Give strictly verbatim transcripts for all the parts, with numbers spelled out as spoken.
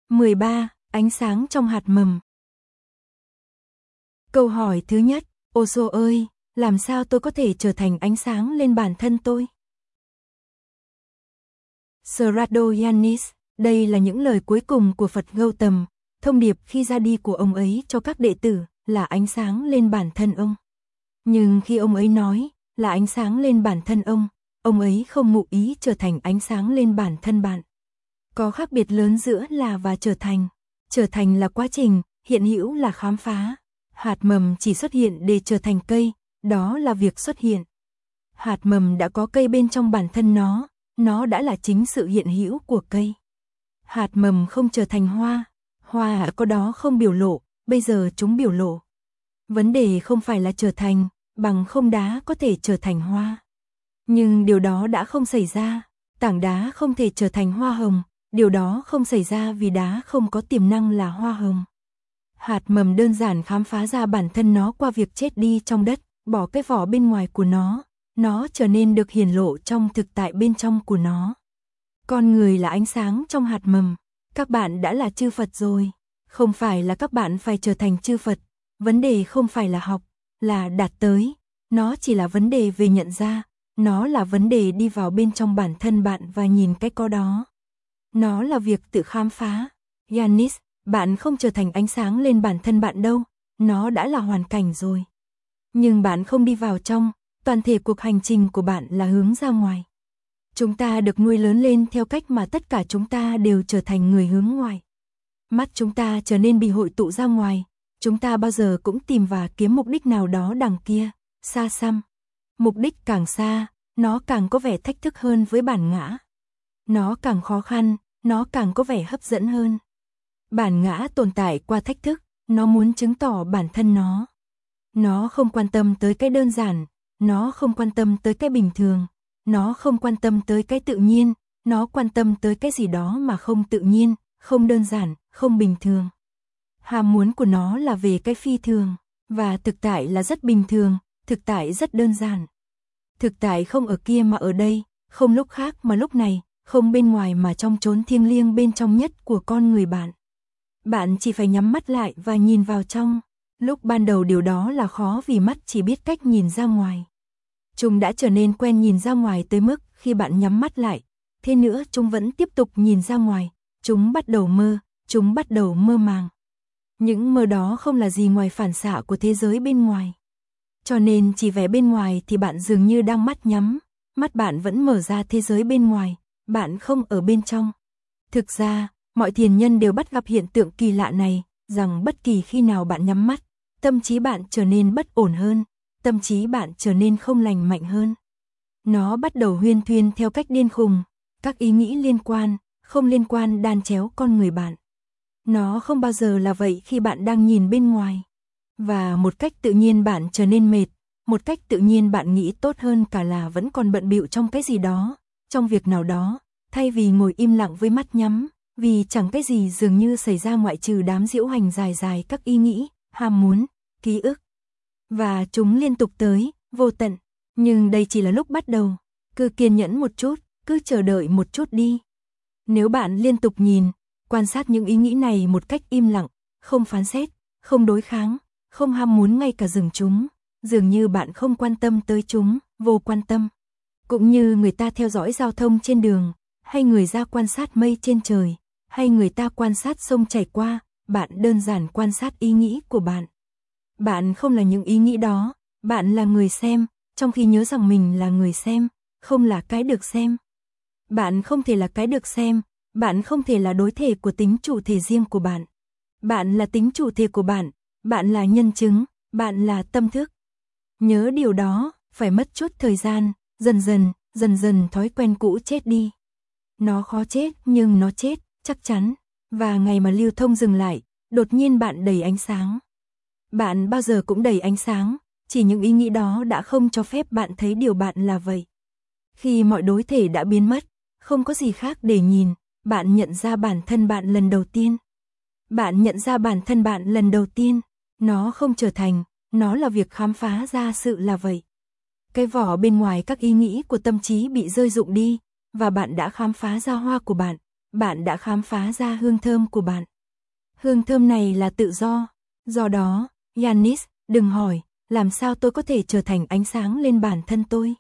mười ba. Ánh sáng trong hạt mầm. Câu hỏi thứ nhất, Osho ơi, làm sao tôi có thể trở thành ánh sáng lên bản thân tôi? Srado Yanis, đây là những lời cuối cùng của Phật Gautam, thông điệp khi ra đi của ông ấy cho các đệ tử là ánh sáng lên bản thân ông. Nhưng khi ông ấy nói là ánh sáng lên bản thân ông, ông ấy không ngụ ý trở thành ánh sáng lên bản thân bạn. Có khác biệt lớn giữa là và trở thành. Trở thành là quá trình, hiện hữu là khám phá. Hạt mầm chỉ xuất hiện để trở thành cây, đó là việc xuất hiện. Hạt mầm đã có cây bên trong bản thân nó, nó đã là chính sự hiện hữu của cây. Hạt mầm không trở thành hoa, hoa có đó không biểu lộ, bây giờ chúng biểu lộ. Vấn đề không phải là trở thành, bằng không đá có thể trở thành hoa. Nhưng điều đó đã không xảy ra, tảng đá không thể trở thành hoa hồng, điều đó không xảy ra vì đá không có tiềm năng là hoa hồng. Hạt mầm đơn giản khám phá ra bản thân nó qua việc chết đi trong đất, bỏ cái vỏ bên ngoài của nó, nó trở nên được hiển lộ trong thực tại bên trong của nó. Con người là ánh sáng trong hạt mầm, các bạn đã là chư Phật rồi, không phải là các bạn phải trở thành chư Phật, vấn đề không phải là học, là đạt tới, nó chỉ là vấn đề về nhận ra, nó là vấn đề đi vào bên trong bản thân bạn và nhìn cái có đó. Nó là việc tự khám phá. Yanis, bạn không trở thành ánh sáng lên bản thân bạn đâu, nó đã là hoàn cảnh rồi. Nhưng bạn không đi vào trong, toàn thể cuộc hành trình của bạn là hướng ra ngoài. Chúng ta được nuôi lớn lên theo cách mà tất cả chúng ta đều trở thành người hướng ngoài. Mắt chúng ta trở nên bị hội tụ ra ngoài, chúng ta bao giờ cũng tìm và kiếm mục đích nào đó đằng kia, xa xăm. Mục đích càng xa, nó càng có vẻ thách thức hơn với bản ngã. Nó càng khó khăn, nó càng có vẻ hấp dẫn hơn. Bản ngã tồn tại qua thách thức, nó muốn chứng tỏ bản thân nó. Nó không quan tâm tới cái đơn giản, nó không quan tâm tới cái bình thường, nó không quan tâm tới cái tự nhiên, nó quan tâm tới cái gì đó mà không tự nhiên, không đơn giản, không bình thường. Ham muốn của nó là về cái phi thường, và thực tại là rất bình thường, thực tại rất đơn giản. Thực tại không ở kia mà ở đây, không lúc khác mà lúc này, không bên ngoài mà trong chốn thiêng liêng bên trong nhất của con người bạn. Bạn chỉ phải nhắm mắt lại và nhìn vào trong. Lúc ban đầu điều đó là khó vì mắt chỉ biết cách nhìn ra ngoài. Chúng đã trở nên quen nhìn ra ngoài tới mức khi bạn nhắm mắt lại, thế nữa chúng vẫn tiếp tục nhìn ra ngoài, chúng bắt đầu mơ, chúng bắt đầu mơ màng. Những mơ đó không là gì ngoài phản xạ của thế giới bên ngoài. Cho nên chỉ vẻ bên ngoài thì bạn dường như đang mắt nhắm, mắt bạn vẫn mở ra thế giới bên ngoài, bạn không ở bên trong. Thực ra, mọi thiền nhân đều bắt gặp hiện tượng kỳ lạ này, rằng bất kỳ khi nào bạn nhắm mắt, tâm trí bạn trở nên bất ổn hơn, tâm trí bạn trở nên không lành mạnh hơn. Nó bắt đầu huyên thuyên theo cách điên khùng, các ý nghĩ liên quan, không liên quan đan chéo con người bạn. Nó không bao giờ là vậy khi bạn đang nhìn bên ngoài. Và một cách tự nhiên bạn trở nên mệt, một cách tự nhiên bạn nghĩ tốt hơn cả là vẫn còn bận bịu trong cái gì đó, trong việc nào đó, thay vì ngồi im lặng với mắt nhắm, vì chẳng cái gì dường như xảy ra ngoại trừ đám diễu hành dài dài các ý nghĩ, ham muốn, ký ức. Và chúng liên tục tới, vô tận, nhưng đây chỉ là lúc bắt đầu, cứ kiên nhẫn một chút, cứ chờ đợi một chút đi. Nếu bạn liên tục nhìn, quan sát những ý nghĩ này một cách im lặng, không phán xét, không đối kháng, không ham muốn ngay cả dừng chúng, dường như bạn không quan tâm tới chúng, vô quan tâm. Cũng như người ta theo dõi giao thông trên đường, hay người ra quan sát mây trên trời, hay người ta quan sát sông chảy qua, bạn đơn giản quan sát ý nghĩ của bạn. Bạn không là những ý nghĩ đó, bạn là người xem, trong khi nhớ rằng mình là người xem, không là cái được xem. Bạn không thể là cái được xem, bạn không thể là đối thể của tính chủ thể riêng của bạn. Bạn là tính chủ thể của bạn, bạn là nhân chứng, bạn là tâm thức. Nhớ điều đó, phải mất chút thời gian, dần dần, dần dần thói quen cũ chết đi. Nó khó chết nhưng nó chết, chắc chắn. Và ngày mà lưu thông dừng lại, đột nhiên bạn đầy ánh sáng. Bạn bao giờ cũng đầy ánh sáng, chỉ những ý nghĩ đó đã không cho phép bạn thấy điều bạn là vậy. Khi mọi đối thể đã biến mất, không có gì khác để nhìn, bạn nhận ra bản thân bạn lần đầu tiên. Bạn nhận ra bản thân bạn lần đầu tiên, nó không trở thành, nó là việc khám phá ra sự là vậy. Cái vỏ bên ngoài các ý nghĩ của tâm trí bị rơi rụng đi, và bạn đã khám phá ra hoa của bạn, bạn đã khám phá ra hương thơm của bạn. Hương thơm này là tự do. Do đó, Yanis, đừng hỏi, làm sao tôi có thể trở thành ánh sáng lên bản thân tôi?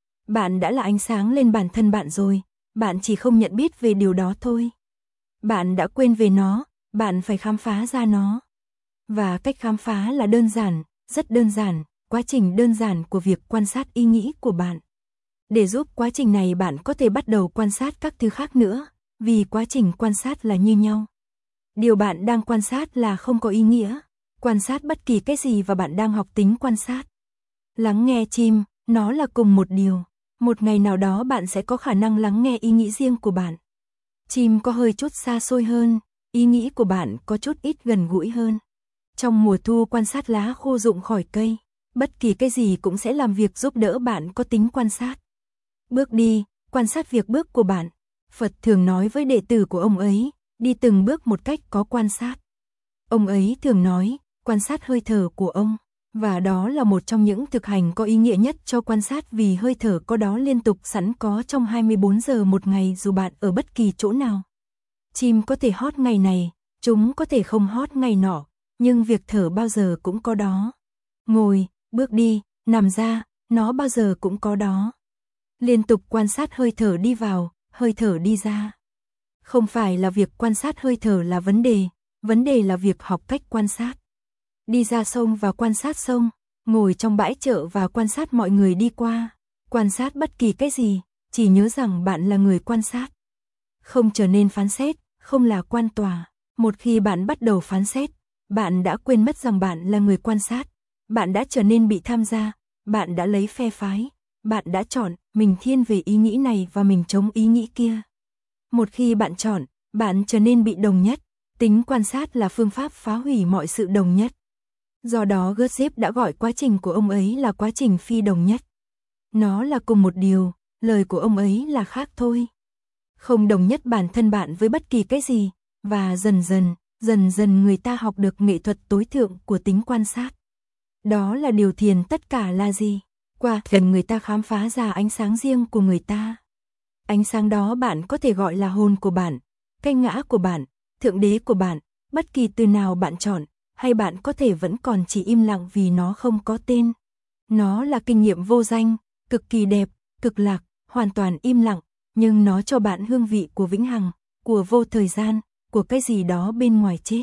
Bạn đã là ánh sáng lên bản thân bạn rồi, bạn chỉ không nhận biết về điều đó thôi. Bạn đã quên về nó, bạn phải khám phá ra nó. Và cách khám phá là đơn giản, rất đơn giản, quá trình đơn giản của việc quan sát ý nghĩ của bạn. Để giúp quá trình này bạn có thể bắt đầu quan sát các thứ khác nữa, vì quá trình quan sát là như nhau. Điều bạn đang quan sát là không có ý nghĩa. Quan sát bất kỳ cái gì và bạn đang học tính quan sát. Lắng nghe chim, nó là cùng một điều. Một ngày nào đó bạn sẽ có khả năng lắng nghe ý nghĩ riêng của bạn. Chim có hơi chút xa xôi hơn, ý nghĩ của bạn có chút ít gần gũi hơn. Trong mùa thu quan sát lá khô rụng khỏi cây, bất kỳ cái gì cũng sẽ làm việc giúp đỡ bạn có tính quan sát. Bước đi, quan sát việc bước của bạn. Phật thường nói với đệ tử của ông ấy, đi từng bước một cách có quan sát. Ông ấy thường nói, quan sát hơi thở của ông, và đó là một trong những thực hành có ý nghĩa nhất cho quan sát vì hơi thở có đó liên tục sẵn có trong hai mươi bốn giờ một ngày dù bạn ở bất kỳ chỗ nào. Chim có thể hót ngày này, chúng có thể không hót ngày nọ, nhưng việc thở bao giờ cũng có đó. Ngồi, bước đi, nằm ra, nó bao giờ cũng có đó. Liên tục quan sát hơi thở đi vào, hơi thở đi ra. Không phải là việc quan sát hơi thở là vấn đề, vấn đề là việc học cách quan sát. Đi ra sông và quan sát sông, ngồi trong bãi chợ và quan sát mọi người đi qua, quan sát bất kỳ cái gì, chỉ nhớ rằng bạn là người quan sát. Không trở nên phán xét, không là quan tòa. Một khi bạn bắt đầu phán xét, bạn đã quên mất rằng bạn là người quan sát. Bạn đã trở nên bị tham gia, bạn đã lấy phe phái, bạn đã chọn, mình thiên về ý nghĩ này và mình chống ý nghĩ kia. Một khi bạn chọn, bạn trở nên bị đồng nhất. Tính quan sát là phương pháp phá hủy mọi sự đồng nhất. Do đó Gurdjieff đã gọi quá trình của ông ấy là quá trình phi đồng nhất. Nó là cùng một điều, lời của ông ấy là khác thôi. Không đồng nhất bản thân bạn với bất kỳ cái gì, và dần dần, dần dần người ta học được nghệ thuật tối thượng của tính quan sát. Đó là điều thiền tất cả là gì? Qua gần người ta khám phá ra ánh sáng riêng của người ta. Ánh sáng đó bạn có thể gọi là hồn của bạn, cái ngã của bạn, thượng đế của bạn, bất kỳ từ nào bạn chọn, hay bạn có thể vẫn còn chỉ im lặng vì nó không có tên. Nó là kinh nghiệm vô danh, cực kỳ đẹp, cực lạc, hoàn toàn im lặng, nhưng nó cho bạn hương vị của vĩnh hằng, của vô thời gian, của cái gì đó bên ngoài chết.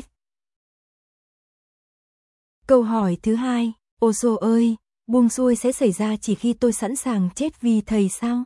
Câu hỏi thứ hai, Osho ơi, buông xuôi sẽ xảy ra chỉ khi tôi sẵn sàng chết vì thầy sao?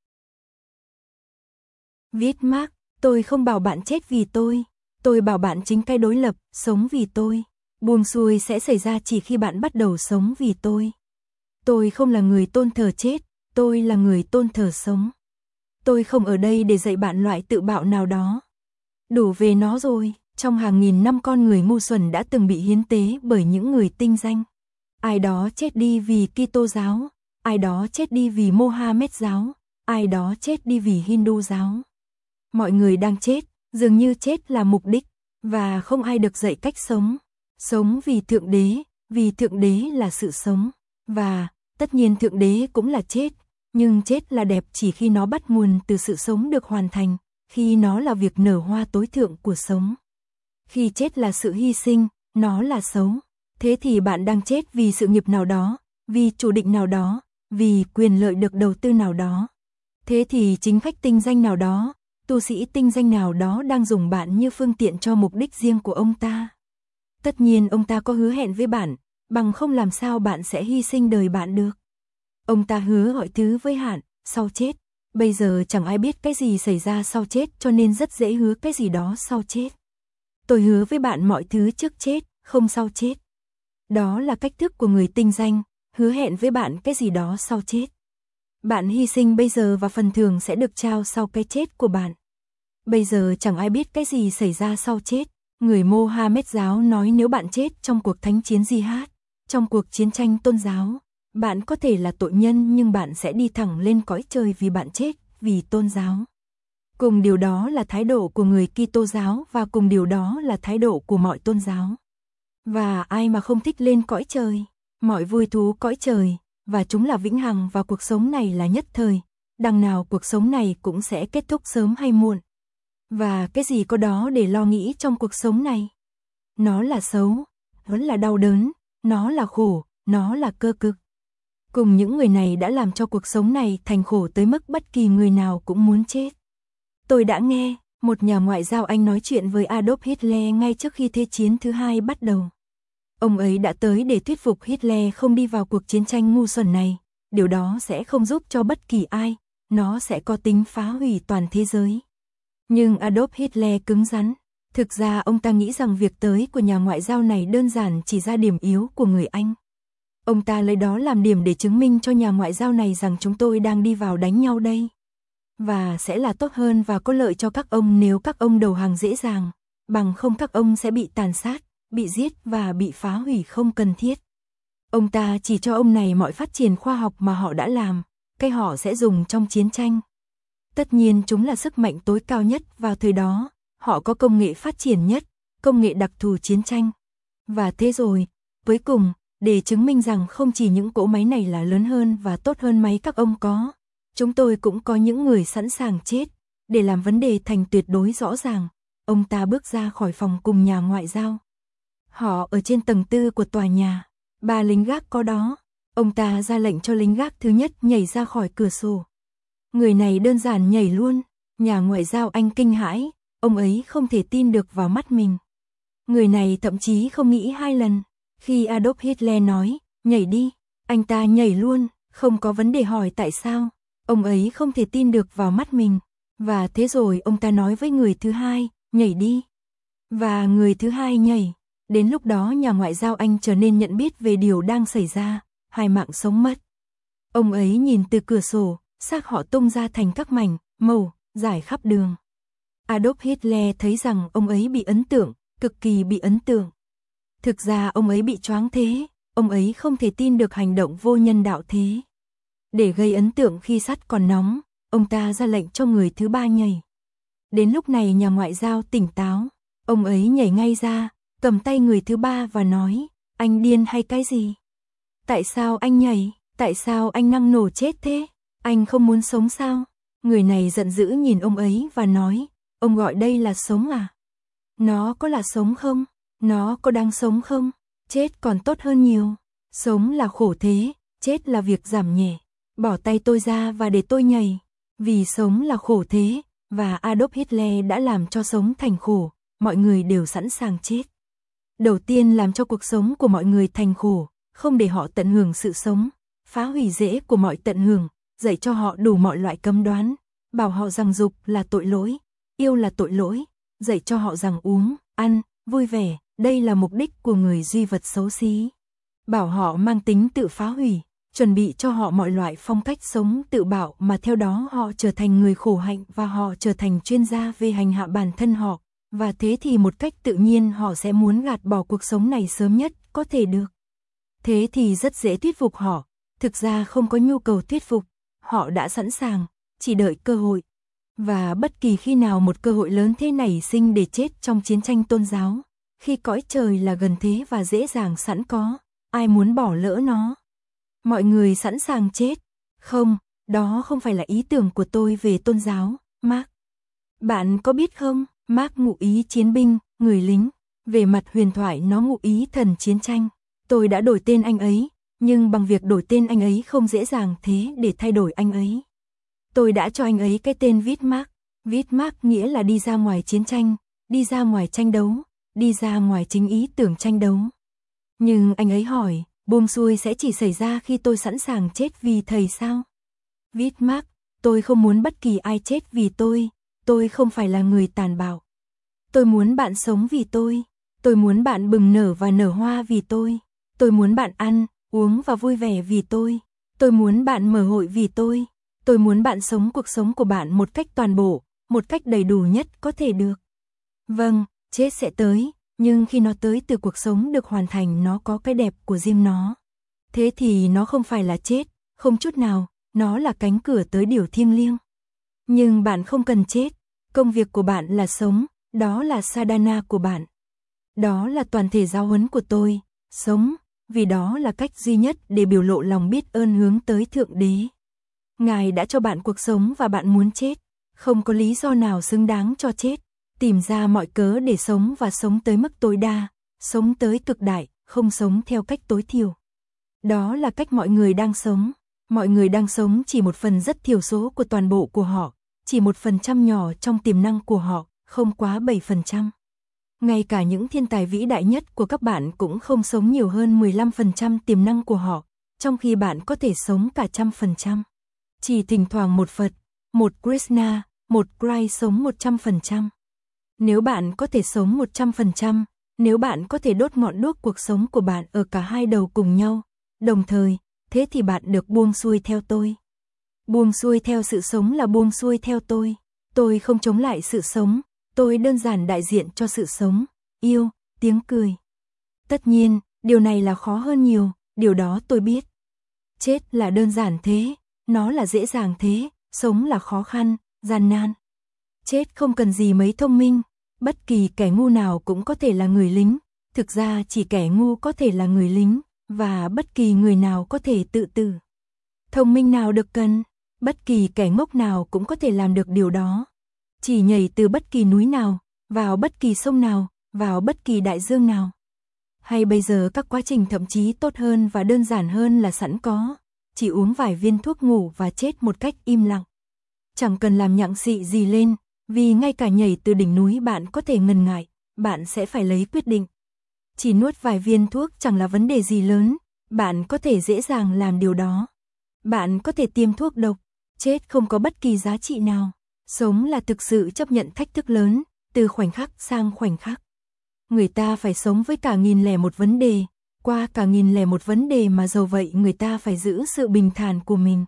Viết Mark, tôi không bảo bạn chết vì tôi, tôi bảo bạn chính cái đối lập, sống vì tôi. Buông xuôi sẽ xảy ra chỉ khi bạn bắt đầu sống vì tôi. Tôi không là người tôn thờ chết, tôi là người tôn thờ sống. Tôi không ở đây để dạy bạn loại tự bạo nào đó. Đủ về nó rồi, trong hàng nghìn năm con người ngu xuẩn đã từng bị hiến tế bởi những người tinh danh. Ai đó chết đi vì Kitô giáo, ai đó chết đi vì Mohammed giáo, ai đó chết đi vì Hindu giáo. Mọi người đang chết, dường như chết là mục đích, và không ai được dạy cách sống. Sống vì Thượng Đế, vì Thượng Đế là sự sống, và, tất nhiên Thượng Đế cũng là chết, nhưng chết là đẹp chỉ khi nó bắt nguồn từ sự sống được hoàn thành, khi nó là việc nở hoa tối thượng của sống. Khi chết là sự hy sinh, nó là xấu. Thế thì bạn đang chết vì sự nghiệp nào đó, vì chủ định nào đó, vì quyền lợi được đầu tư nào đó. Thế thì chính khách tinh danh nào đó, tu sĩ tinh danh nào đó đang dùng bạn như phương tiện cho mục đích riêng của ông ta. Tất nhiên ông ta có hứa hẹn với bạn, bằng không làm sao bạn sẽ hy sinh đời bạn được. Ông ta hứa mọi thứ với hạn, sau chết. Bây giờ chẳng ai biết cái gì xảy ra sau chết cho nên rất dễ hứa cái gì đó sau chết. Tôi hứa với bạn mọi thứ trước chết, không sau chết. Đó là cách thức của người tinh danh, hứa hẹn với bạn cái gì đó sau chết. Bạn hy sinh bây giờ và phần thưởng sẽ được trao sau cái chết của bạn. Bây giờ chẳng ai biết cái gì xảy ra sau chết. Người Mohammed giáo nói nếu bạn chết trong cuộc thánh chiến jihad, trong cuộc chiến tranh tôn giáo, bạn có thể là tội nhân nhưng bạn sẽ đi thẳng lên cõi trời vì bạn chết vì tôn giáo. Cùng điều đó là thái độ của người Kitô giáo và cùng điều đó là thái độ của mọi tôn giáo. Và ai mà không thích lên cõi trời, mọi vui thú cõi trời, và chúng là vĩnh hằng và cuộc sống này là nhất thời, đằng nào cuộc sống này cũng sẽ kết thúc sớm hay muộn. Và cái gì có đó để lo nghĩ trong cuộc sống này? Nó là xấu, nó là đau đớn, nó là khổ, nó là cơ cực. Cùng những người này đã làm cho cuộc sống này thành khổ tới mức bất kỳ người nào cũng muốn chết. Tôi đã nghe một nhà ngoại giao Anh nói chuyện với Adolf Hitler ngay trước khi Thế chiến thứ hai bắt đầu. Ông ấy đã tới để thuyết phục Hitler không đi vào cuộc chiến tranh ngu xuẩn này. Điều đó sẽ không giúp cho bất kỳ ai, nó sẽ có tính phá hủy toàn thế giới. Nhưng Adolf Hitler cứng rắn. Thực ra ông ta nghĩ rằng việc tới của nhà ngoại giao này đơn giản chỉ ra điểm yếu của người Anh. Ông ta lấy đó làm điểm để chứng minh cho nhà ngoại giao này rằng chúng tôi đang đi vào đánh nhau đây. Và sẽ là tốt hơn và có lợi cho các ông nếu các ông đầu hàng dễ dàng, bằng không các ông sẽ bị tàn sát, bị giết và bị phá hủy không cần thiết. Ông ta chỉ cho ông này mọi phát triển khoa học mà họ đã làm, cái họ sẽ dùng trong chiến tranh. Tất nhiên chúng là sức mạnh tối cao nhất vào thời đó, họ có công nghệ phát triển nhất, công nghệ đặc thù chiến tranh. Và thế rồi, cuối cùng, để chứng minh rằng không chỉ những cỗ máy này là lớn hơn và tốt hơn máy các ông có, chúng tôi cũng có những người sẵn sàng chết, để làm vấn đề thành tuyệt đối rõ ràng. Ông ta bước ra khỏi phòng cùng nhà ngoại giao. Họ ở trên tầng tư của tòa nhà, ba lính gác có đó. Ông ta ra lệnh cho lính gác thứ nhất nhảy ra khỏi cửa sổ. Người này đơn giản nhảy luôn, nhà ngoại giao Anh kinh hãi, ông ấy không thể tin được vào mắt mình. Người này thậm chí không nghĩ hai lần, khi Adolf Hitler nói, nhảy đi, anh ta nhảy luôn, không có vấn đề hỏi tại sao, ông ấy không thể tin được vào mắt mình. Và thế rồi ông ta nói với người thứ hai, nhảy đi. Và người thứ hai nhảy. Đến lúc đó nhà ngoại giao Anh trở nên nhận biết về điều đang xảy ra, hai mạng sống mất. Ông ấy nhìn từ cửa sổ, xác họ tung ra thành các mảnh, màu, rải khắp đường. Adolf Hitler thấy rằng ông ấy bị ấn tượng, cực kỳ bị ấn tượng. Thực ra ông ấy bị choáng thế, ông ấy không thể tin được hành động vô nhân đạo thế. Để gây ấn tượng khi sắt còn nóng, ông ta ra lệnh cho người thứ ba nhảy. Đến lúc này nhà ngoại giao tỉnh táo, ông ấy nhảy ngay ra, cầm tay người thứ ba và nói, anh điên hay cái gì? Tại sao anh nhảy? Tại sao anh năng nổ chết thế? Anh không muốn sống sao? Người này giận dữ nhìn ông ấy và nói, ông gọi đây là sống à? Nó có là sống không? Nó có đáng sống không? Chết còn tốt hơn nhiều. Sống là khổ thế, chết là việc giảm nhẹ. Bỏ tay tôi ra và để tôi nhảy. Vì sống là khổ thế, và Adolf Hitler đã làm cho sống thành khổ, mọi người đều sẵn sàng chết. Đầu tiên làm cho cuộc sống của mọi người thành khổ, không để họ tận hưởng sự sống, phá hủy rễ của mọi tận hưởng, dạy cho họ đủ mọi loại cấm đoán, bảo họ rằng dục là tội lỗi, yêu là tội lỗi, dạy cho họ rằng uống, ăn, vui vẻ, đây là mục đích của người duy vật xấu xí. Bảo họ mang tính tự phá hủy, chuẩn bị cho họ mọi loại phong cách sống tự bạo mà theo đó họ trở thành người khổ hạnh và họ trở thành chuyên gia về hành hạ bản thân họ. Và thế thì một cách tự nhiên họ sẽ muốn gạt bỏ cuộc sống này sớm nhất có thể được. Thế thì rất dễ thuyết phục họ, thực ra không có nhu cầu thuyết phục, họ đã sẵn sàng, chỉ đợi cơ hội. Và bất kỳ khi nào một cơ hội lớn thế nảy sinh để chết trong chiến tranh tôn giáo, khi cõi trời là gần thế và dễ dàng sẵn có, ai muốn bỏ lỡ nó? Mọi người sẵn sàng chết. Không, đó không phải là ý tưởng của tôi về tôn giáo, Mark. Bạn có biết không? Mark ngụ ý chiến binh, người lính, về mặt huyền thoại nó ngụ ý thần chiến tranh. Tôi đã đổi tên anh ấy, nhưng bằng việc đổi tên anh ấy không dễ dàng thế để thay đổi anh ấy. Tôi đã cho anh ấy cái tên Wehrmacht. Wehrmacht nghĩa là đi ra ngoài chiến tranh, đi ra ngoài tranh đấu, đi ra ngoài chính ý tưởng tranh đấu. Nhưng anh ấy hỏi, buông xuôi sẽ chỉ xảy ra khi tôi sẵn sàng chết vì thầy sao? Wehrmacht, tôi không muốn bất kỳ ai chết vì tôi. Tôi không phải là người tàn bạo. Tôi muốn bạn sống vì tôi. Tôi muốn bạn bừng nở và nở hoa vì tôi. Tôi muốn bạn ăn, uống và vui vẻ vì tôi. Tôi muốn bạn mở hội vì tôi. Tôi muốn bạn sống cuộc sống của bạn một cách toàn bộ, một cách đầy đủ nhất có thể được. Vâng, chết sẽ tới, nhưng khi nó tới từ cuộc sống được hoàn thành nó có cái đẹp của riêng nó. Thế thì nó không phải là chết, không chút nào, nó là cánh cửa tới điều thiêng liêng. Nhưng bạn không cần chết, công việc của bạn là sống, đó là sadhana của bạn. Đó là toàn thể giáo huấn của tôi, sống, vì đó là cách duy nhất để biểu lộ lòng biết ơn hướng tới Thượng Đế. Ngài đã cho bạn cuộc sống và bạn muốn chết, Không có lý do nào xứng đáng cho chết. Tìm ra mọi cớ để sống và sống tới mức tối đa, sống tới cực đại, không sống theo cách tối thiểu. Đó là cách mọi người đang sống. Mọi người đang sống chỉ một phần rất thiểu số của toàn bộ của họ, chỉ một phần trăm nhỏ trong tiềm năng của họ, không quá bảy phần trăm. Ngay cả những thiên tài vĩ đại nhất của các bạn cũng không sống nhiều hơn mười lăm phần trăm tiềm năng của họ, trong khi bạn có thể sống cả trăm phần trăm. Chỉ thỉnh thoảng một Phật, một Krishna, một Christ sống một trăm phần trăm. Nếu bạn có thể sống một trăm phần trăm, nếu bạn có thể đốt ngọn đuốc cuộc sống của bạn ở cả hai đầu cùng nhau, đồng thời, thế thì bạn được buông xuôi theo tôi. Buông xuôi theo sự sống là buông xuôi theo tôi. Tôi không chống lại sự sống, tôi đơn giản đại diện cho sự sống, yêu, tiếng cười. Tất nhiên, điều này là khó hơn nhiều, điều đó tôi biết. Chết là đơn giản thế, nó là dễ dàng thế, sống là khó khăn, gian nan. Chết không cần gì mấy thông minh, bất kỳ kẻ ngu nào cũng có thể là người lính, thực ra chỉ kẻ ngu có thể là người lính, và bất kỳ người nào có thể tự tử. Thông minh nào được cần, bất kỳ kẻ ngốc nào cũng có thể làm được điều đó. Chỉ nhảy từ bất kỳ núi nào, vào bất kỳ sông nào, vào bất kỳ đại dương nào. Hay bây giờ các quá trình thậm chí tốt hơn và đơn giản hơn là sẵn có, chỉ uống vài viên thuốc ngủ và chết một cách im lặng. Chẳng cần làm nhặng xị gì lên, vì ngay cả nhảy từ đỉnh núi bạn có thể ngần ngại, bạn sẽ phải lấy quyết định. Chỉ nuốt vài viên thuốc chẳng là vấn đề gì lớn, bạn có thể dễ dàng làm điều đó. Bạn có thể tiêm thuốc độc, chết không có bất kỳ giá trị nào. Sống là thực sự chấp nhận thách thức lớn, từ khoảnh khắc sang khoảnh khắc. Người ta phải sống với cả nghìn lẻ một vấn đề, qua cả nghìn lẻ một vấn đề mà dầu vậy người ta phải giữ sự bình thản của mình.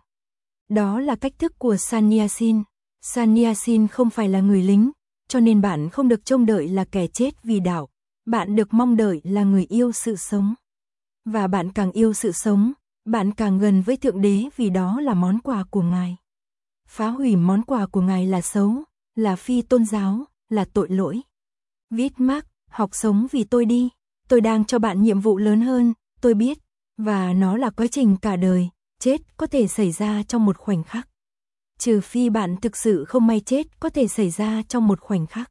Đó là cách thức của Sannyasin. Sannyasin không phải là người lính, cho nên bạn không được trông đợi là kẻ chết vì đạo. Bạn được mong đợi là người yêu sự sống. Và bạn càng yêu sự sống, bạn càng gần với Thượng Đế vì đó là món quà của Ngài. Phá hủy món quà của Ngài là xấu, là phi tôn giáo, là tội lỗi. Viết Mark, học sống vì tôi đi. Tôi đang cho bạn nhiệm vụ lớn hơn, tôi biết. Và nó là quá trình cả đời, chết có thể xảy ra trong một khoảnh khắc. Trừ phi bạn thực sự không may chết có thể xảy ra trong một khoảnh khắc.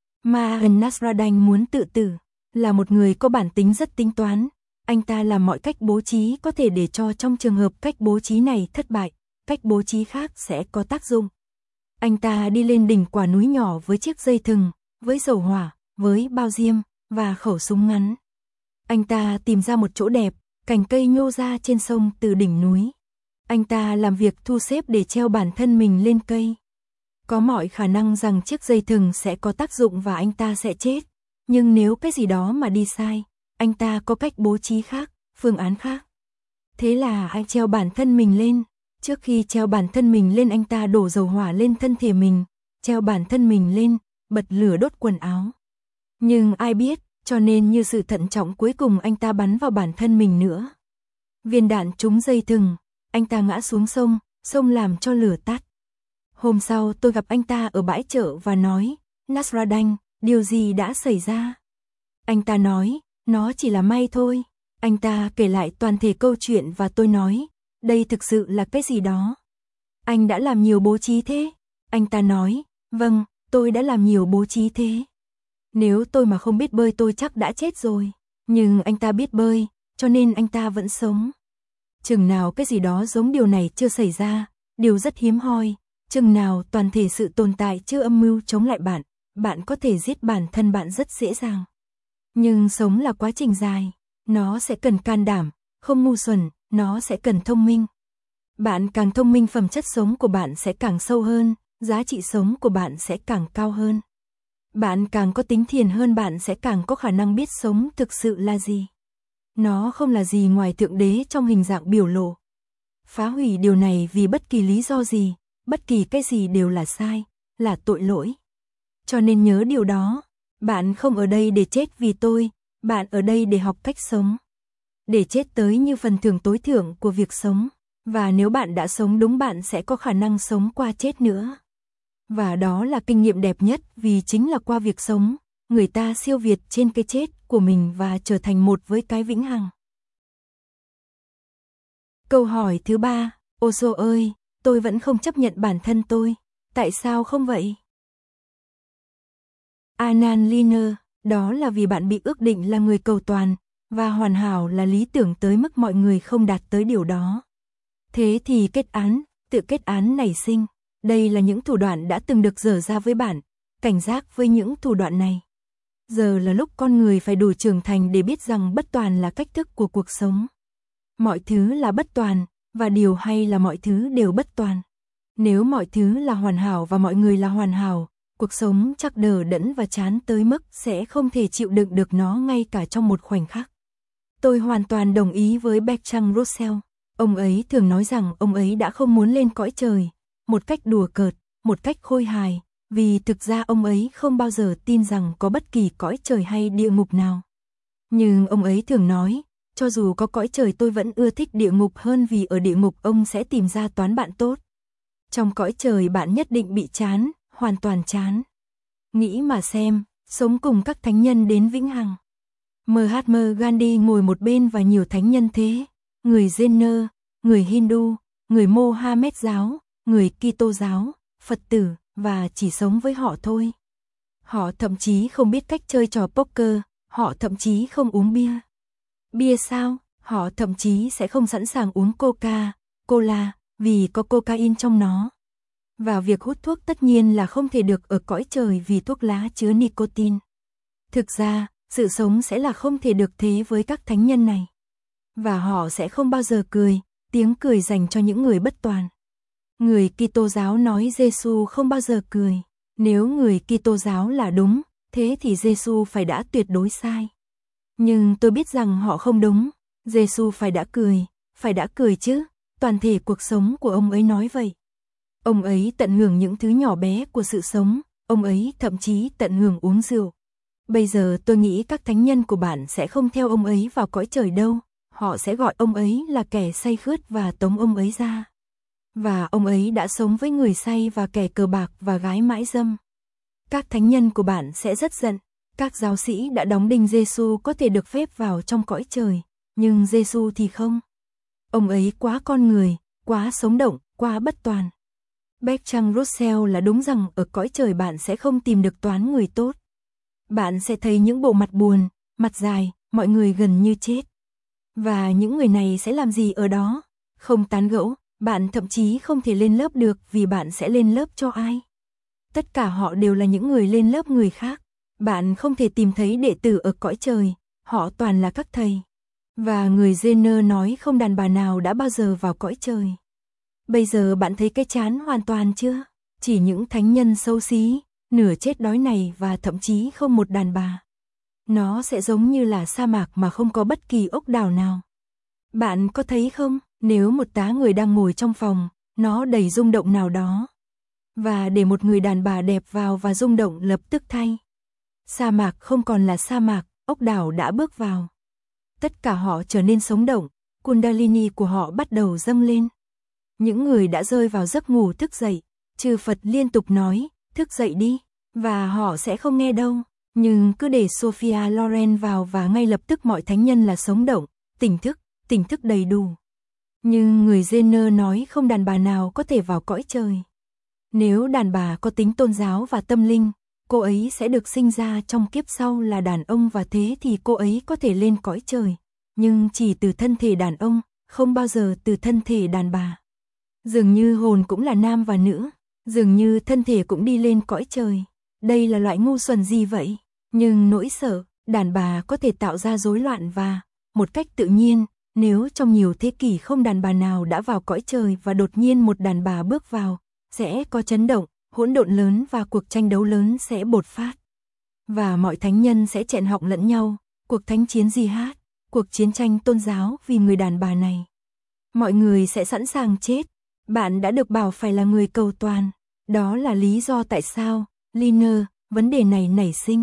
Mahan Nasruddin muốn tự tử, là một người có bản tính rất tính toán. Anh ta làm mọi cách bố trí có thể để cho trong trường hợp cách bố trí này thất bại, cách bố trí khác sẽ có tác dụng. Anh ta đi lên đỉnh quả núi nhỏ với chiếc dây thừng, với dầu hỏa, với bao diêm, và khẩu súng ngắn. Anh ta tìm ra một chỗ đẹp, cành cây nhô ra trên sông từ đỉnh núi. Anh ta làm việc thu xếp để treo bản thân mình lên cây. Có mọi khả năng rằng chiếc dây thừng sẽ có tác dụng và anh ta sẽ chết. Nhưng nếu cái gì đó mà đi sai, anh ta có cách bố trí khác, phương án khác. Thế là anh treo bản thân mình lên. Trước khi treo bản thân mình lên anh ta đổ dầu hỏa lên thân thể mình, treo bản thân mình lên, bật lửa đốt quần áo. Nhưng ai biết, cho nên như sự thận trọng cuối cùng anh ta bắn vào bản thân mình nữa. Viên đạn trúng dây thừng, anh ta ngã xuống sông, sông làm cho lửa tắt. Hôm sau tôi gặp anh ta ở bãi chợ và nói, Nasruddin, điều gì đã xảy ra? Anh ta nói, nó chỉ là may thôi. Anh ta kể lại toàn thể câu chuyện và tôi nói, đây thực sự là cái gì đó. Anh đã làm nhiều bố trí thế. Anh ta nói, vâng, tôi đã làm nhiều bố trí thế. Nếu tôi mà không biết bơi tôi chắc đã chết rồi. Nhưng anh ta biết bơi, cho nên anh ta vẫn sống. Chừng nào cái gì đó giống điều này chưa xảy ra, điều rất hiếm hoi, chừng nào toàn thể sự tồn tại chưa âm mưu chống lại bạn, bạn có thể giết bản thân bạn rất dễ dàng. Nhưng sống là quá trình dài, nó sẽ cần can đảm, không ngu xuẩn, nó sẽ cần thông minh. Bạn càng thông minh phẩm chất sống của bạn sẽ càng sâu hơn, giá trị sống của bạn sẽ càng cao hơn. Bạn càng có tính thiền hơn bạn sẽ càng có khả năng biết sống thực sự là gì. Nó không là gì ngoài Thượng Đế trong hình dạng biểu lộ. Phá hủy điều này vì bất kỳ lý do gì, bất kỳ cái gì đều là sai, là tội lỗi. Cho nên nhớ điều đó, bạn không ở đây để chết vì tôi, bạn ở đây để học cách sống. Để chết tới như phần thưởng tối thượng của việc sống. Và nếu bạn đã sống đúng bạn sẽ có khả năng sống qua chết nữa. Và đó là kinh nghiệm đẹp nhất vì chính là qua việc sống, người ta siêu việt trên cái chết của mình và trở thành một với cái vĩnh hằng. Câu hỏi thứ ba, Osho ơi, tôi vẫn không chấp nhận bản thân tôi. Tại sao không vậy? Anan Liner, đó là vì bạn bị ước định là người cầu toàn, và hoàn hảo là lý tưởng tới mức mọi người không đạt tới điều đó. Thế thì kết án, tự kết án nảy sinh. Đây là những thủ đoạn đã từng được dở ra với bạn, cảnh giác với những thủ đoạn này. Giờ là lúc con người phải đủ trưởng thành để biết rằng bất toàn là cách thức của cuộc sống. Mọi thứ là bất toàn, và điều hay là mọi thứ đều bất toàn. Nếu mọi thứ là hoàn hảo và mọi người là hoàn hảo, cuộc sống chắc đờ đẫn và chán tới mức sẽ không thể chịu đựng được nó ngay cả trong một khoảnh khắc. Tôi hoàn toàn đồng ý với Bertrand Russell. Ông ấy thường nói rằng ông ấy đã không muốn lên cõi trời, một cách đùa cợt, một cách khôi hài, vì thực ra ông ấy không bao giờ tin rằng có bất kỳ cõi trời hay địa ngục nào. Nhưng ông ấy thường nói, cho dù có cõi trời tôi vẫn ưa thích địa ngục hơn vì ở địa ngục ông sẽ tìm ra toán bạn tốt. Trong cõi trời bạn nhất định bị chán, hoàn toàn chán. Nghĩ mà xem, sống cùng các thánh nhân đến vĩnh hằng. Mahatma Gandhi ngồi một bên và nhiều thánh nhân thế, người Jaina, người Hindu, người Mohammed giáo, người Kitô giáo, Phật tử, và chỉ sống với họ thôi. Họ thậm chí không biết cách chơi trò poker, họ thậm chí không uống bia. Bia sao? Họ thậm chí sẽ không sẵn sàng uống coca, cola, vì có cocaine trong nó. Và việc hút thuốc tất nhiên là không thể được ở cõi trời vì thuốc lá chứa nicotine. Thực ra, sự sống sẽ là không thể được thế với các thánh nhân này. Và họ sẽ không bao giờ cười, tiếng cười dành cho những người bất toàn. Người Kitô giáo nói Giêsu không bao giờ cười. Nếu người Kitô giáo là đúng, thế thì Giêsu phải đã tuyệt đối sai. Nhưng tôi biết rằng họ không đúng. Giêsu phải đã cười, phải đã cười chứ, toàn thể cuộc sống của ông ấy nói vậy. Ông ấy tận hưởng những thứ nhỏ bé của sự sống, ông ấy thậm chí tận hưởng uống rượu. Bây giờ tôi nghĩ các thánh nhân của bạn sẽ không theo ông ấy vào cõi trời đâu, họ sẽ gọi ông ấy là kẻ say khướt và tống ông ấy ra. Và ông ấy đã sống với người say và kẻ cờ bạc và gái mãi dâm. Các thánh nhân của bạn sẽ rất giận, các giáo sĩ đã đóng đinh Giêsu có thể được phép vào trong cõi trời, nhưng Giêsu thì không. Ông ấy quá con người, quá sống động, quá bất toàn. Bertrand Russell là đúng rằng ở cõi trời bạn sẽ không tìm được toán người tốt. Bạn sẽ thấy những bộ mặt buồn, mặt dài, mọi người gần như chết. Và những người này sẽ làm gì ở đó? Không tán gẫu, bạn thậm chí không thể lên lớp được vì bạn sẽ lên lớp cho ai? Tất cả họ đều là những người lên lớp người khác. Bạn không thể tìm thấy đệ tử ở cõi trời, họ toàn là các thầy. Và người Jenner nói không đàn bà nào đã bao giờ vào cõi trời. Bây giờ bạn thấy cái chán hoàn toàn chưa? Chỉ những thánh nhân xấu xí, nửa chết đói này và thậm chí không một đàn bà. Nó sẽ giống như là sa mạc mà không có bất kỳ ốc đảo nào. Bạn có thấy không, nếu một tá người đang ngồi trong phòng, nó đầy rung động nào đó. Và để một người đàn bà đẹp vào và rung động lập tức thay. Sa mạc không còn là sa mạc, ốc đảo đã bước vào. Tất cả họ trở nên sống động, Kundalini của họ bắt đầu dâng lên. Những người đã rơi vào giấc ngủ thức dậy, chư Phật liên tục nói, thức dậy đi, và họ sẽ không nghe đâu. Nhưng cứ để Sophia Loren vào và ngay lập tức mọi thánh nhân là sống động, tỉnh thức, tỉnh thức đầy đủ. Nhưng người Jenner nói không đàn bà nào có thể vào cõi trời. Nếu đàn bà có tính tôn giáo và tâm linh, cô ấy sẽ được sinh ra trong kiếp sau là đàn ông và thế thì cô ấy có thể lên cõi trời. Nhưng chỉ từ thân thể đàn ông, không bao giờ từ thân thể đàn bà. Dường như hồn cũng là nam và nữ, dường như thân thể cũng đi lên cõi trời. Đây là loại ngu xuẩn gì vậy? Nhưng nỗi sợ, đàn bà có thể tạo ra rối loạn và, một cách tự nhiên, nếu trong nhiều thế kỷ không đàn bà nào đã vào cõi trời và đột nhiên một đàn bà bước vào, sẽ có chấn động, hỗn độn lớn và cuộc tranh đấu lớn sẽ bột phát. Và mọi thánh nhân sẽ chẹn họng lẫn nhau, cuộc thánh chiến jihad, cuộc chiến tranh tôn giáo vì người đàn bà này. Mọi người sẽ sẵn sàng chết. Bạn đã được bảo phải là người cầu toàn. Đó là lý do tại sao, Liner, vấn đề này nảy sinh.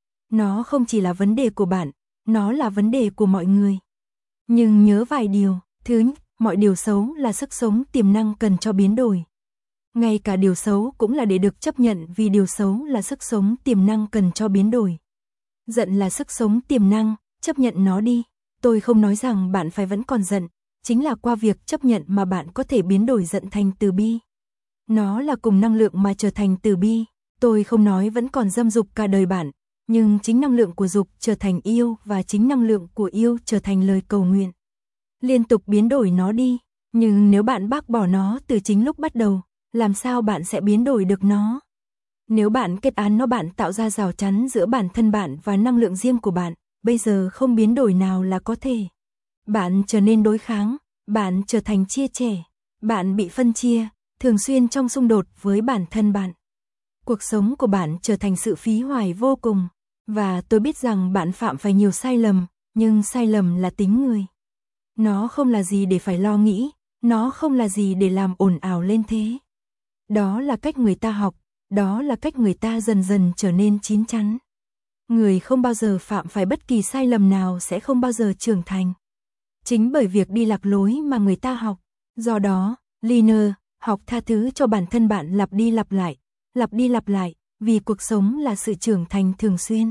Nó không chỉ là vấn đề của bạn, nó là vấn đề của mọi người. Nhưng nhớ vài điều. Thứ nhất, mọi điều xấu là sức sống tiềm năng cần cho biến đổi. Ngay cả điều xấu cũng là để được chấp nhận vì điều xấu là sức sống tiềm năng cần cho biến đổi. Giận là sức sống tiềm năng, chấp nhận nó đi. Tôi không nói rằng bạn phải vẫn còn giận, chính là qua việc chấp nhận mà bạn có thể biến đổi giận thành từ bi. Nó là cùng năng lượng mà trở thành từ bi. Tôi không nói vẫn còn dâm dục cả đời bạn, nhưng chính năng lượng của dục trở thành yêu và chính năng lượng của yêu trở thành lời cầu nguyện. Liên tục biến đổi nó đi, nhưng nếu bạn bác bỏ nó từ chính lúc bắt đầu, làm sao bạn sẽ biến đổi được nó? Nếu bạn kết án nó, bạn tạo ra rào chắn giữa bản thân bạn và năng lượng riêng của bạn, bây giờ không biến đổi nào là có thể. Bạn trở nên đối kháng, bạn trở thành chia sẻ, bạn bị phân chia, thường xuyên trong xung đột với bản thân bạn. Cuộc sống của bạn trở thành sự phí hoài vô cùng, và tôi biết rằng bạn phạm phải nhiều sai lầm, nhưng sai lầm là tính người. Nó không là gì để phải lo nghĩ, nó không là gì để làm ồn ào lên thế. Đó là cách người ta học, đó là cách người ta dần dần trở nên chín chắn. Người không bao giờ phạm phải bất kỳ sai lầm nào sẽ không bao giờ trưởng thành. Chính bởi việc đi lạc lối mà người ta học. Do đó, Liner, học tha thứ cho bản thân bạn lặp đi lặp lại, lặp đi lặp lại, vì cuộc sống là sự trưởng thành thường xuyên.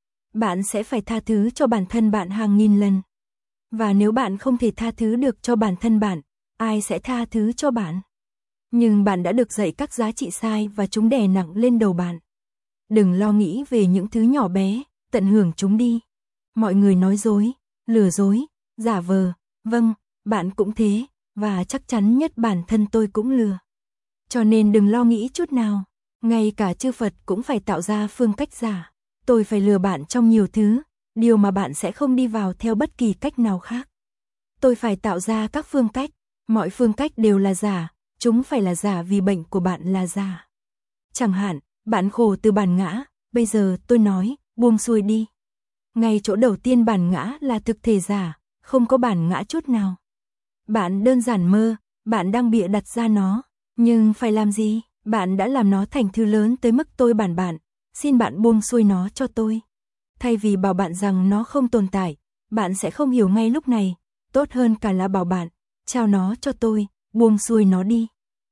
Bạn sẽ phải tha thứ cho bản thân bạn hàng nghìn lần. Và nếu bạn không thể tha thứ được cho bản thân bạn, ai sẽ tha thứ cho bạn? Nhưng bạn đã được dạy các giá trị sai và chúng đè nặng lên đầu bạn. Đừng lo nghĩ về những thứ nhỏ bé, tận hưởng chúng đi. Mọi người nói dối, lừa dối, giả vờ, vâng, bạn cũng thế, và chắc chắn nhất bản thân tôi cũng lừa. Cho nên đừng lo nghĩ chút nào, ngay cả chư Phật cũng phải tạo ra phương cách giả. Tôi phải lừa bạn trong nhiều thứ, điều mà bạn sẽ không đi vào theo bất kỳ cách nào khác. Tôi phải tạo ra các phương cách, mọi phương cách đều là giả, chúng phải là giả vì bệnh của bạn là giả. Chẳng hạn, bạn khổ từ bản ngã, bây giờ tôi nói, buông xuôi đi. Ngay chỗ đầu tiên bản ngã là thực thể giả, không có bản ngã chút nào. Bạn đơn giản mơ, bạn đang bịa đặt ra nó, nhưng phải làm gì? Bạn đã làm nó thành thứ lớn tới mức tôi bản bạn, xin bạn buông xuôi nó cho tôi. Thay vì bảo bạn rằng nó không tồn tại, bạn sẽ không hiểu ngay lúc này, tốt hơn cả là bảo bạn, trao nó cho tôi, buông xuôi nó đi.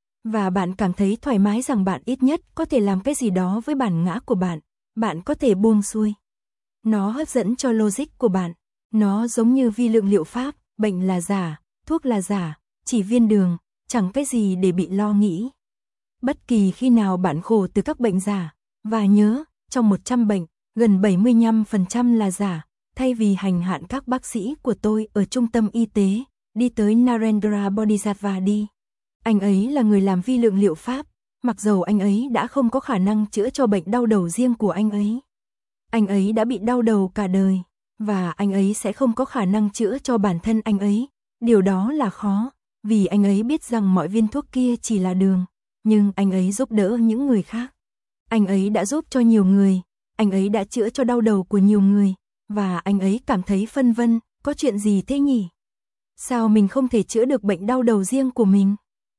Và bạn cảm thấy thoải mái rằng bạn ít nhất có thể làm cái gì đó với bản ngã của bạn, bạn có thể buông xuôi. Nó hấp dẫn cho logic của bạn, nó giống như vi lượng liệu pháp, bệnh là giả, thuốc là giả, chỉ viên đường, chẳng cái gì để bị lo nghĩ. Bất kỳ khi nào bạn khổ từ các bệnh giả, và nhớ, trong một trăm bệnh, gần bảy mươi lăm phần trăm là giả, thay vì hành hạ các bác sĩ của tôi ở trung tâm y tế, đi tới Narendra Bodhisattva đi. Anh ấy là người làm vi lượng liệu pháp, mặc dầu anh ấy đã không có khả năng chữa cho bệnh đau đầu riêng của anh ấy. Anh ấy đã bị đau đầu cả đời, và anh ấy sẽ không có khả năng chữa cho bản thân anh ấy. Điều đó là khó, vì anh ấy biết rằng mọi viên thuốc kia chỉ là đường, nhưng anh ấy giúp đỡ những người khác. Anh ấy đã giúp cho nhiều người, anh ấy đã chữa cho đau đầu của nhiều người, và anh ấy cảm thấy phân vân, có chuyện gì thế nhỉ? Sao mình không thể chữa được bệnh đau đầu riêng của mình?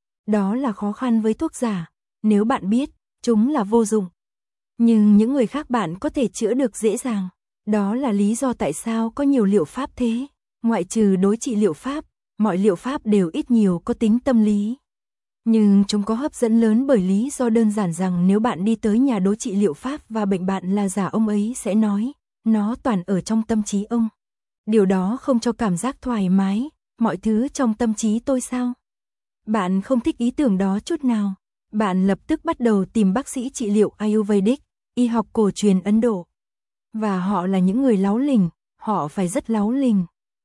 Đó là khó khăn với thuốc giả, nếu bạn biết, chúng là vô dụng. Nhưng những người khác bạn có thể chữa được dễ dàng. Đó là lý do tại sao có nhiều liệu pháp thế. Ngoại trừ đối trị liệu pháp, mọi liệu pháp đều ít nhiều có tính tâm lý. Nhưng chúng có hấp dẫn lớn bởi lý do đơn giản rằng nếu bạn đi tới nhà đối trị liệu pháp và bệnh bạn là giả, ông ấy sẽ nói, nó toàn ở trong tâm trí ông. Điều đó không cho cảm giác thoải mái, mọi thứ trong tâm trí tôi sao? Bạn không thích ý tưởng đó chút nào. Bạn lập tức bắt đầu tìm bác sĩ trị liệu Ayurvedic, y học cổ truyền Ấn Độ. Và họ là những người láu lỉnh, họ phải rất láu lỉnh.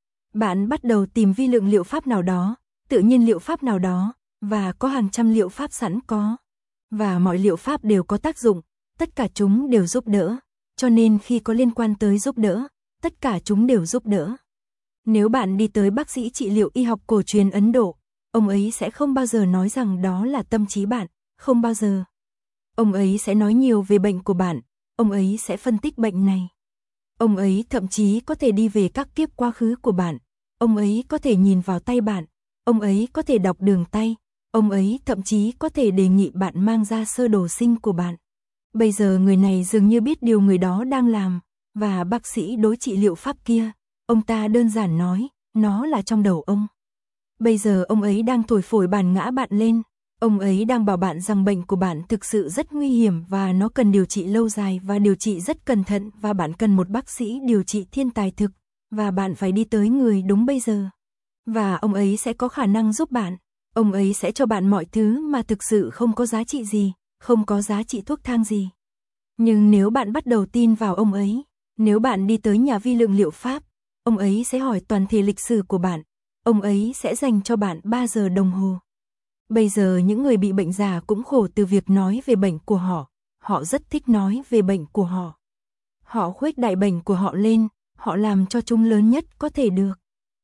Bạn bắt đầu tìm vi lượng liệu pháp nào đó, tự nhiên liệu pháp nào đó, và có hàng trăm liệu pháp sẵn có. Và mọi liệu pháp đều có tác dụng, tất cả chúng đều giúp đỡ. Cho nên khi có liên quan tới giúp đỡ, tất cả chúng đều giúp đỡ. Nếu bạn đi tới bác sĩ trị liệu y học cổ truyền Ấn Độ, ông ấy sẽ không bao giờ nói rằng đó là tâm trí bạn, không bao giờ. Ông ấy sẽ nói nhiều về bệnh của bạn, ông ấy sẽ phân tích bệnh này. Ông ấy thậm chí có thể đi về các kiếp quá khứ của bạn, ông ấy có thể nhìn vào tay bạn, ông ấy có thể đọc đường tay, ông ấy thậm chí có thể đề nghị bạn mang ra sơ đồ sinh của bạn. Bây giờ người này dường như biết điều người đó đang làm, và bác sĩ đối trị liệu pháp kia, ông ta đơn giản nói, nó là trong đầu ông. Bây giờ ông ấy đang thổi phổi bản ngã bạn lên, ông ấy đang bảo bạn rằng bệnh của bạn thực sự rất nguy hiểm và nó cần điều trị lâu dài và điều trị rất cẩn thận và bạn cần một bác sĩ điều trị thiên tài thực, và bạn phải đi tới người đúng bây giờ. Và ông ấy sẽ có khả năng giúp bạn. Ông ấy sẽ cho bạn mọi thứ mà thực sự không có giá trị gì, không có giá trị thuốc thang gì. Nhưng nếu bạn bắt đầu tin vào ông ấy, nếu bạn đi tới nhà vi lượng liệu pháp, ông ấy sẽ hỏi toàn thể lịch sử của bạn, ông ấy sẽ dành cho bạn ba giờ đồng hồ. Bây giờ những người bị bệnh già cũng khổ từ việc nói về bệnh của họ, họ rất thích nói về bệnh của họ. Họ khuếch đại bệnh của họ lên, họ làm cho chúng lớn nhất có thể được.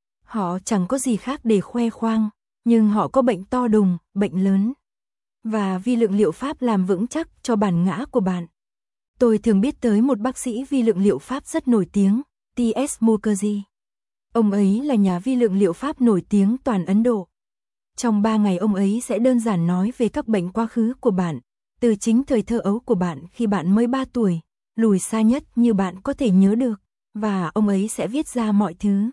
Họ chẳng có gì khác để khoe khoang, nhưng họ có bệnh to đùng, bệnh lớn. Và vi lượng liệu pháp làm vững chắc cho bản ngã của bạn. Tôi thường biết tới một bác sĩ vi lượng liệu pháp rất nổi tiếng, tê ét Mukherjee. Ông ấy là nhà vi lượng liệu pháp nổi tiếng toàn Ấn Độ. Trong ba ngày ông ấy sẽ đơn giản nói về các bệnh quá khứ của bạn, từ chính thời thơ ấu của bạn khi bạn mới ba tuổi, lùi xa nhất như bạn có thể nhớ được, và ông ấy sẽ viết ra mọi thứ.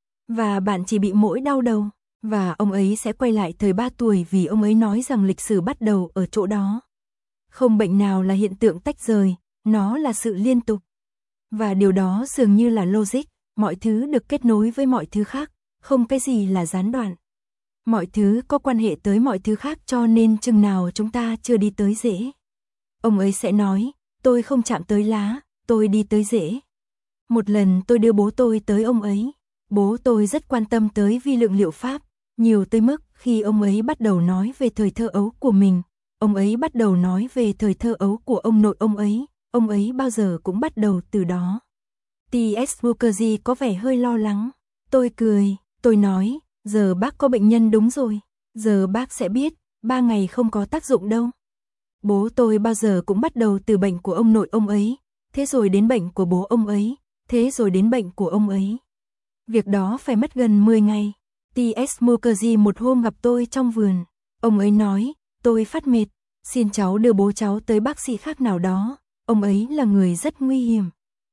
Và bạn chỉ bị mỗi đau đầu, và ông ấy sẽ quay lại thời ba tuổi vì ông ấy nói rằng lịch sử bắt đầu ở chỗ đó. Không bệnh nào là hiện tượng tách rời, nó là sự liên tục. Và điều đó dường như là logic, mọi thứ được kết nối với mọi thứ khác, không cái gì là gián đoạn. Mọi thứ có quan hệ tới mọi thứ khác cho nên chừng nào chúng ta chưa đi tới rễ. Ông ấy sẽ nói, tôi không chạm tới lá, tôi đi tới rễ. Một lần tôi đưa bố tôi tới ông ấy. Bố tôi rất quan tâm tới vi lượng liệu pháp, nhiều tới mức khi ông ấy bắt đầu nói về thời thơ ấu của mình, ông ấy bắt đầu nói về thời thơ ấu của ông nội ông ấy, ông ấy bao giờ cũng bắt đầu từ đó. tê ét Mukherjee có vẻ hơi lo lắng. Tôi cười, tôi nói, giờ bác có bệnh nhân đúng rồi, giờ bác sẽ biết, ba ngày không có tác dụng đâu. Bố tôi bao giờ cũng bắt đầu từ bệnh của ông nội ông ấy, thế rồi đến bệnh của bố ông ấy, thế rồi đến bệnh của ông ấy. Việc đó phải mất gần mười ngày. tê ét Mukherjee một hôm gặp tôi trong vườn. Ông ấy nói, tôi phát mệt, xin cháu đưa bố cháu tới bác sĩ khác nào đó. Ông ấy là người rất nguy hiểm.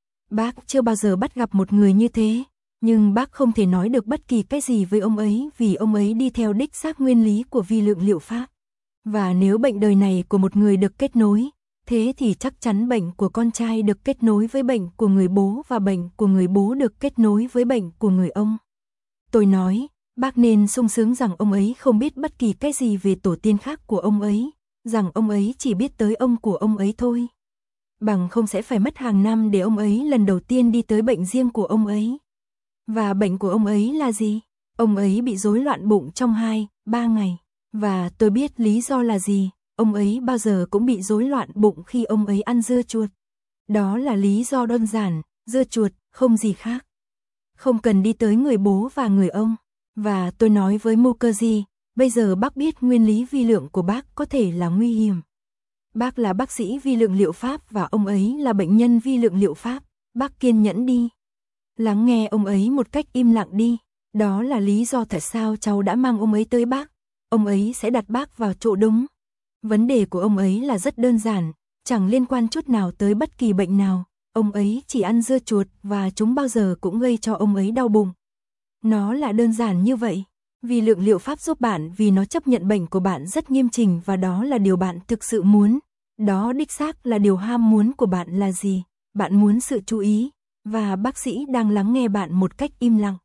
Bác chưa bao giờ bắt gặp một người như thế, nhưng bác không thể nói được bất kỳ cái gì với ông ấy vì ông ấy đi theo đích xác nguyên lý của vi lượng liệu pháp. Và nếu bệnh đời này của một người được kết nối, thế thì chắc chắn bệnh của con trai được kết nối với bệnh của người bố và bệnh của người bố được kết nối với bệnh của người ông. Tôi nói, bác nên sung sướng rằng ông ấy không biết bất kỳ cái gì về tổ tiên khác của ông ấy, rằng ông ấy chỉ biết tới ông của ông ấy thôi. Bằng không sẽ phải mất hàng năm để ông ấy lần đầu tiên đi tới bệnh riêng của ông ấy. Và bệnh của ông ấy là gì? Ông ấy bị rối loạn bụng trong hai, ba ngày. Và tôi biết lý do là gì, ông ấy bao giờ cũng bị rối loạn bụng khi ông ấy ăn dưa chuột. Đó là lý do đơn giản, dưa chuột, không gì khác. Không cần đi tới người bố và người ông. Và tôi nói với Mukherjee, bây giờ bác biết nguyên lý vi lượng của bác có thể là nguy hiểm. Bác là bác sĩ vi lượng liệu pháp và ông ấy là bệnh nhân vi lượng liệu pháp, bác kiên nhẫn đi. Lắng nghe ông ấy một cách im lặng đi, đó là lý do tại sao cháu đã mang ông ấy tới bác. Ông ấy sẽ đặt bác vào chỗ đúng. Vấn đề của ông ấy là rất đơn giản, chẳng liên quan chút nào tới bất kỳ bệnh nào. Ông ấy chỉ ăn dưa chuột và chúng bao giờ cũng gây cho ông ấy đau bụng. Nó là đơn giản như vậy. Vi lượng liệu pháp giúp bạn vì nó chấp nhận bệnh của bạn rất nghiêm chỉnh và đó là điều bạn thực sự muốn. Đó đích xác là điều ham muốn của bạn là gì? Bạn muốn sự chú ý, và bác sĩ đang lắng nghe bạn một cách im lặng.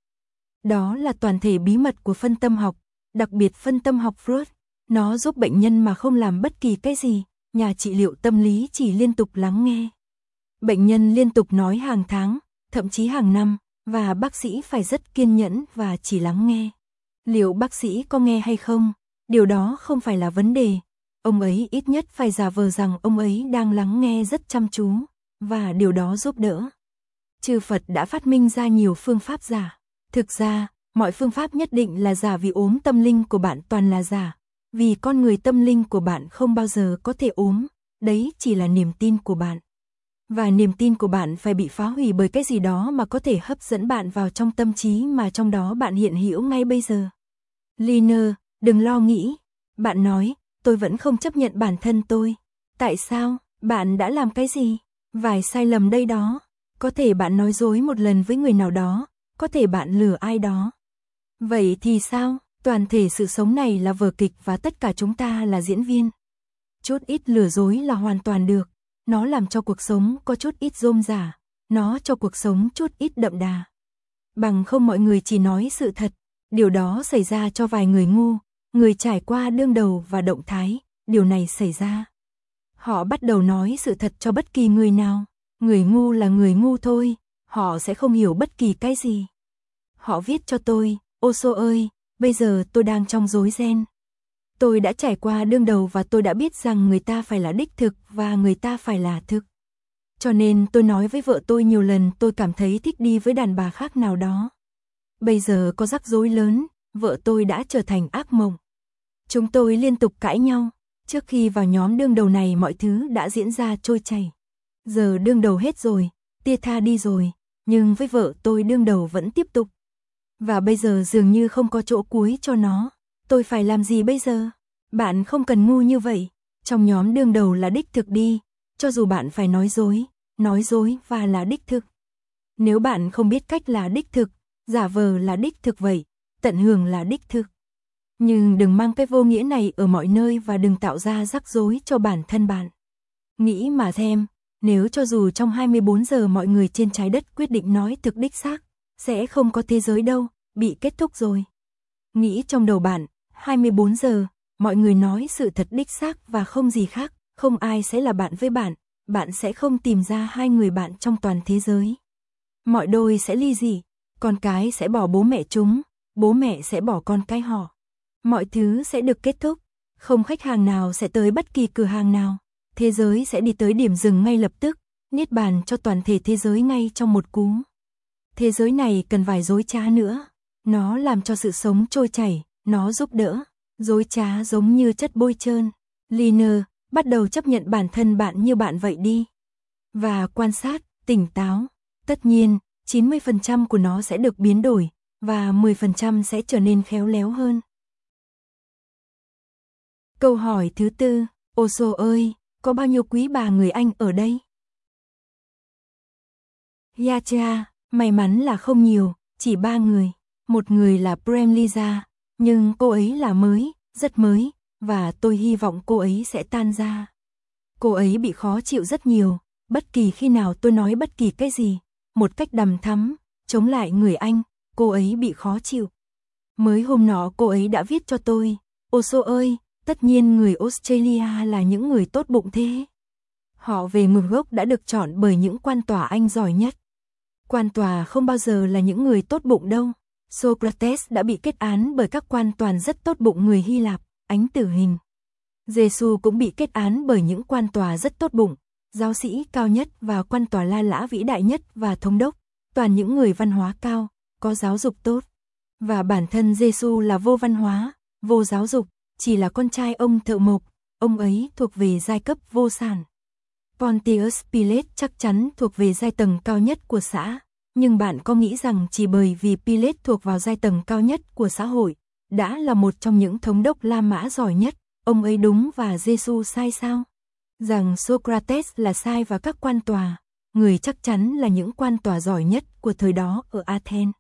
Đó là toàn thể bí mật của phân tâm học, đặc biệt phân tâm học Freud. Nó giúp bệnh nhân mà không làm bất kỳ cái gì, nhà trị liệu tâm lý chỉ liên tục lắng nghe. Bệnh nhân liên tục nói hàng tháng, thậm chí hàng năm, và bác sĩ phải rất kiên nhẫn và chỉ lắng nghe. Liệu bác sĩ có nghe hay không? Điều đó không phải là vấn đề. Ông ấy ít nhất phải giả vờ rằng ông ấy đang lắng nghe rất chăm chú, và điều đó giúp đỡ. Chư Phật đã phát minh ra nhiều phương pháp giả. Thực ra, mọi phương pháp nhất định là giả vì ốm tâm linh của bạn toàn là giả. Vì con người tâm linh của bạn không bao giờ có thể ốm, đấy chỉ là niềm tin của bạn. Và niềm tin của bạn phải bị phá hủy bởi cái gì đó mà có thể hấp dẫn bạn vào trong tâm trí mà trong đó bạn hiện hữu ngay bây giờ. Liner, đừng lo nghĩ. Bạn nói, tôi vẫn không chấp nhận bản thân tôi. Tại sao? Bạn đã làm cái gì? Vài sai lầm đây đó. Có thể bạn nói dối một lần với người nào đó, có thể bạn lừa ai đó. Vậy thì sao? Toàn thể sự sống này là vở kịch và tất cả chúng ta là diễn viên. Chút ít lừa dối là hoàn toàn được. Nó làm cho cuộc sống có chút ít rôm rả. Nó cho cuộc sống chút ít đậm đà. Bằng không mọi người chỉ nói sự thật. Điều đó xảy ra cho vài người ngu. người trải qua đương đầu và động thái, điều này xảy ra. Họ bắt đầu nói sự thật cho bất kỳ người nào. Người ngu là người ngu thôi, họ sẽ không hiểu bất kỳ cái gì. Họ viết cho tôi, Osho ơi, bây giờ tôi đang trong rối ren. Tôi đã trải qua đương đầu và tôi đã biết rằng người ta phải là đích thực và người ta phải là thực. Cho nên tôi nói với vợ tôi nhiều lần tôi cảm thấy thích đi với đàn bà khác nào đó. Bây giờ có rắc rối lớn, vợ tôi đã trở thành ác mộng. Chúng tôi liên tục cãi nhau, trước khi vào nhóm đương đầu này mọi thứ đã diễn ra trôi chảy. Giờ đương đầu hết rồi, tia tha đi rồi, nhưng với vợ tôi đương đầu vẫn tiếp tục. Và bây giờ dường như không có chỗ cuối cho nó. Tôi phải làm gì bây giờ? Bạn không cần ngu như vậy. Trong nhóm đương đầu là đích thực đi, cho dù bạn phải nói dối, nói dối và là đích thực. Nếu bạn không biết cách là đích thực, giả vờ là đích thực vậy, tận hưởng là đích thực. Nhưng đừng mang cái vô nghĩa này ở mọi nơi và đừng tạo ra rắc rối cho bản thân bạn. Nghĩ mà xem, nếu cho dù trong hai mươi bốn giờ mọi người trên trái đất quyết định nói thực đích xác, sẽ không có thế giới đâu, bị kết thúc rồi. Nghĩ trong đầu bạn, hai mươi bốn giờ, mọi người nói sự thật đích xác và không gì khác, không ai sẽ là bạn với bạn, bạn sẽ không tìm ra hai người bạn trong toàn thế giới. Mọi đôi sẽ ly dị, con cái sẽ bỏ bố mẹ chúng, bố mẹ sẽ bỏ con cái họ. Mọi thứ sẽ được kết thúc, không khách hàng nào sẽ tới bất kỳ cửa hàng nào, thế giới sẽ đi tới điểm dừng ngay lập tức, niết bàn cho toàn thể thế giới ngay trong một cú. Thế giới này cần vài dối trá nữa, nó làm cho sự sống trôi chảy, nó giúp đỡ, dối trá giống như chất bôi trơn. Liner, bắt đầu chấp nhận bản thân bạn như bạn vậy đi. Và quan sát, tỉnh táo, tất nhiên, chín mươi phần trăm của nó sẽ được biến đổi, và mười phần trăm sẽ trở nên khéo léo hơn. Câu hỏi thứ tư, Osho ơi, có bao nhiêu quý bà người Anh ở đây? Yacha, may mắn là không nhiều, chỉ ba người. Một người là Premlisa, nhưng cô ấy là mới, rất mới, và tôi hy vọng cô ấy sẽ tan ra. Cô ấy bị khó chịu rất nhiều, bất kỳ khi nào tôi nói bất kỳ cái gì, một cách đằm thắm, chống lại người Anh, cô ấy bị khó chịu. Mới hôm nọ cô ấy đã viết cho tôi, Osho ơi, tất nhiên người Australia là những người tốt bụng thế. Họ về nguồn gốc đã được chọn bởi những quan tòa Anh giỏi nhất. Quan tòa không bao giờ là những người tốt bụng đâu. Socrates đã bị kết án bởi các quan tòa rất tốt bụng người Hy Lạp, ánh tử hình. Giêsu cũng bị kết án bởi những quan tòa rất tốt bụng, giáo sĩ cao nhất và quan tòa La Lã vĩ đại nhất và thống đốc, toàn những người văn hóa cao, có giáo dục tốt. Và bản thân Giêsu là vô văn hóa, vô giáo dục, chỉ là con trai ông thợ mộc, ông ấy thuộc về giai cấp vô sản. Pontius Pilate chắc chắn thuộc về giai tầng cao nhất của xã, nhưng bạn có nghĩ rằng chỉ bởi vì Pilate thuộc vào giai tầng cao nhất của xã hội, đã là một trong những thống đốc La Mã giỏi nhất, ông ấy đúng và Giêsu sai sao? Rằng Socrates là sai và các quan tòa, người chắc chắn là những quan tòa giỏi nhất của thời đó ở Athens.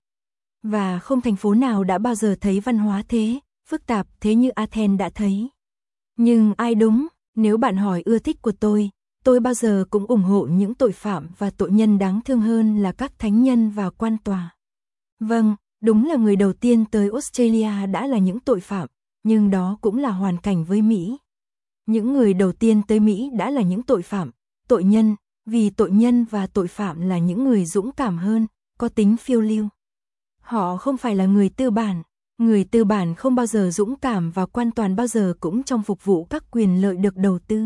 Và không thành phố nào đã bao giờ thấy văn hóa thế, phức tạp thế như Athens đã thấy. Nhưng ai đúng, nếu bạn hỏi ưa thích của tôi, tôi bao giờ cũng ủng hộ những tội phạm và tội nhân đáng thương hơn là các thánh nhân và quan tòa. Vâng, đúng là người đầu tiên tới Australia đã là những tội phạm, nhưng đó cũng là hoàn cảnh với Mỹ. Những người đầu tiên tới Mỹ đã là những tội phạm, tội nhân, vì tội nhân và tội phạm là những người dũng cảm hơn, có tính phiêu lưu. Họ không phải là người tư bản, người tư bản không bao giờ dũng cảm và quan toàn bao giờ cũng trong phục vụ các quyền lợi được đầu tư.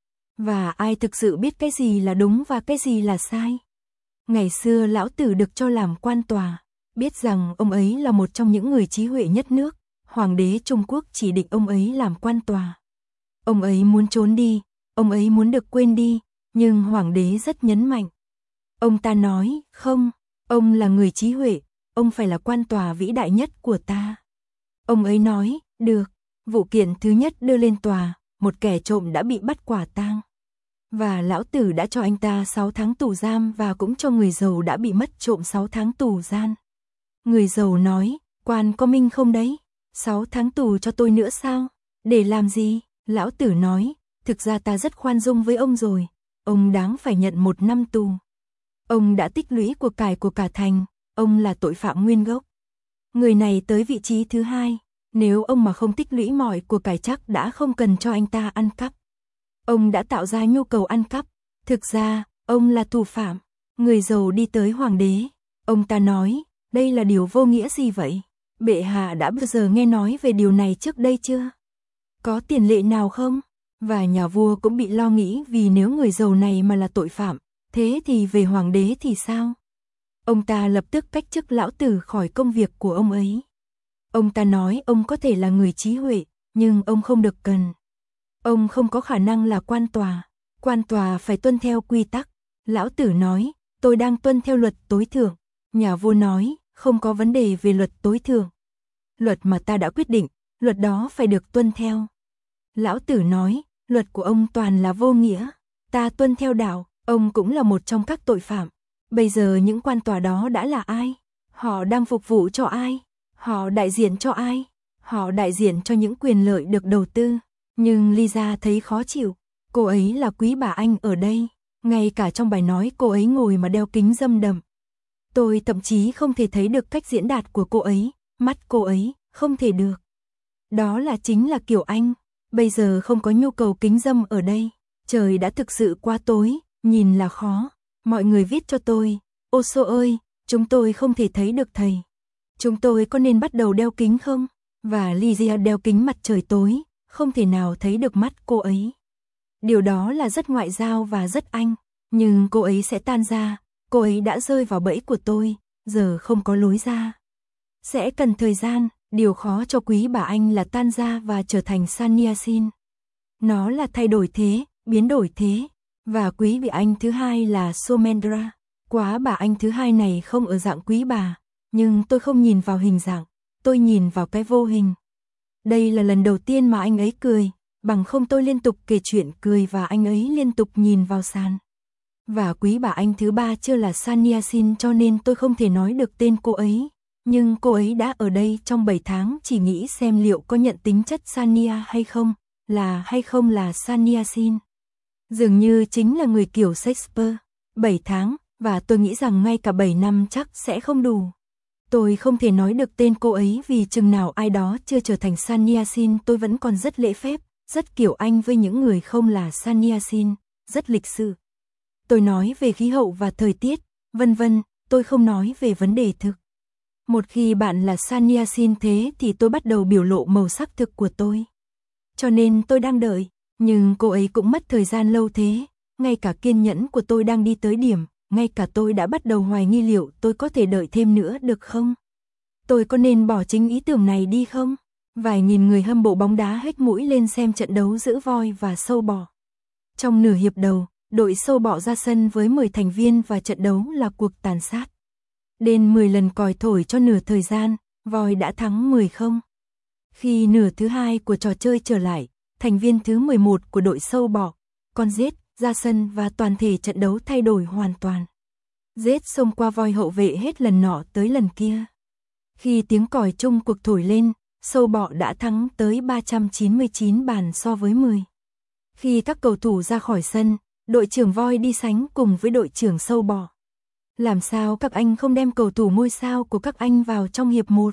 Và ai thực sự biết cái gì là đúng và cái gì là sai? Ngày xưa Lão Tử được cho làm quan tòa, biết rằng ông ấy là một trong những người trí huệ nhất nước, Hoàng đế Trung Quốc chỉ định ông ấy làm quan tòa. Ông ấy muốn trốn đi, ông ấy muốn được quên đi, nhưng Hoàng đế rất nhấn mạnh. Ông ta nói, không, ông là người trí huệ, ông phải là quan tòa vĩ đại nhất của ta. Ông ấy nói, được, vụ kiện thứ nhất đưa lên tòa, một kẻ trộm đã bị bắt quả tang. Và Lão Tử đã cho anh ta sáu tháng tù giam và cũng cho người giàu đã bị mất trộm sáu tháng tù giam. Người giàu nói, quan có minh không đấy? sáu tháng tù cho tôi nữa sao? Để làm gì? Lão Tử nói, thực ra ta rất khoan dung với ông rồi, ông đáng phải nhận một năm tù. Ông đã tích lũy của cải của cả thành, ông là tội phạm nguyên gốc. Người này tới vị trí thứ hai, Nếu ông mà không tích lũy mọi của cải chắc đã không cần cho anh ta ăn cắp. Ông đã tạo ra nhu cầu ăn cắp. Thực ra, ông là thủ phạm. Người giàu đi tới hoàng đế. Ông ta nói, đây là điều vô nghĩa gì vậy? Bệ hạ đã bao giờ nghe nói về điều này trước đây chưa? Có tiền lệ nào không? Và nhà vua cũng bị lo nghĩ vì nếu người giàu này mà là tội phạm, thế thì về hoàng đế thì sao? Ông ta lập tức cách chức lão tử khỏi công việc của ông ấy. Ông ta nói ông có thể là người trí huệ, nhưng ông không được cần. Ông không có khả năng là quan tòa. Quan tòa phải tuân theo quy tắc. Lão tử nói, tôi đang tuân theo luật tối thượng. Nhà vua nói, không có vấn đề về luật tối thượng. Luật mà ta đã quyết định, luật đó phải được tuân theo. Lão tử nói, luật của ông toàn là vô nghĩa. Ta tuân theo đạo, ông cũng là một trong các tội phạm. Bây giờ những quan tòa đó đã là ai? Họ đang phục vụ cho ai? Họ đại diện cho ai? Họ đại diện cho những quyền lợi được đầu tư. Nhưng Lisa thấy khó chịu. Cô ấy là quý bà Anh ở đây. Ngay cả trong bài nói cô ấy ngồi mà đeo kính râm đậm. Tôi thậm chí không thể thấy được cách diễn đạt của cô ấy. Mắt cô ấy, không thể được. Đó là chính là kiểu Anh. Bây giờ không có nhu cầu kính râm ở đây. Trời đã thực sự quá tối, nhìn là khó. Mọi người viết cho tôi. Ô xô ơi, chúng tôi không thể thấy được thầy. Chúng tôi có nên bắt đầu đeo kính không? Và Lydia đeo kính mặt trời tối, không thể nào thấy được mắt cô ấy. Điều đó là rất ngoại giao và rất Anh. Nhưng cô ấy sẽ tan ra. Cô ấy đã rơi vào bẫy của tôi, giờ không có lối ra. Sẽ cần thời gian, điều khó cho quý bà Anh là tan ra và trở thành Sannyasin. Nó là thay đổi thế, biến đổi thế. Và quý vị Anh thứ hai là Somendra. Quá bà Anh thứ hai này không ở dạng quý bà. Nhưng tôi không nhìn vào hình dạng, tôi nhìn vào cái vô hình. Đây là lần đầu tiên mà anh ấy cười, bằng không tôi liên tục kể chuyện cười và anh ấy liên tục nhìn vào sàn. Và quý bà Anh thứ ba chưa là Sannyasin cho nên tôi không thể nói được tên cô ấy. Nhưng cô ấy đã ở đây trong bảy tháng chỉ nghĩ xem liệu có nhận tính chất Sanya hay không, là hay không là Sannyasin. Dường như chính là người kiểu Shakespeare. bảy tháng, và tôi nghĩ rằng ngay cả bảy năm chắc sẽ không đủ. Tôi không thể nói được tên cô ấy vì chừng nào ai đó chưa trở thành Sannyasin tôi vẫn còn rất lễ phép, rất kiểu Anh với những người không là Sannyasin, rất lịch sự. Tôi nói về khí hậu và thời tiết, vân vân, tôi không nói về vấn đề thực. Một khi bạn là Sannyasin thế thì tôi bắt đầu biểu lộ màu sắc thực của tôi. Cho nên tôi đang đợi, nhưng cô ấy cũng mất thời gian lâu thế, ngay cả kiên nhẫn của tôi đang đi tới điểm. Ngay cả tôi đã bắt đầu hoài nghi liệu tôi có thể đợi thêm nữa được không? Tôi có nên bỏ chính ý tưởng này đi không? Vài nghìn người hâm mộ bóng đá hết mũi lên xem trận đấu giữa voi và sâu bọ. Trong nửa hiệp đầu, đội sâu bọ ra sân với mười thành viên và trận đấu là cuộc tàn sát. Đến mười lần còi thổi cho nửa thời gian, voi đã thắng mười không. Khi nửa thứ hai của trò chơi trở lại, thành viên thứ mười một của đội sâu bọ, con rết, ra sân và toàn thể trận đấu thay đổi hoàn toàn. Rết xông qua voi hậu vệ hết lần nọ tới lần kia. Khi tiếng còi chung cuộc thổi lên, sâu bọ đã thắng tới ba trăm chín mươi chín bàn so với mười. Khi các cầu thủ ra khỏi sân, đội trưởng voi đi sánh cùng với đội trưởng sâu bọ. Làm sao các anh không đem cầu thủ ngôi sao của các anh vào trong hiệp một?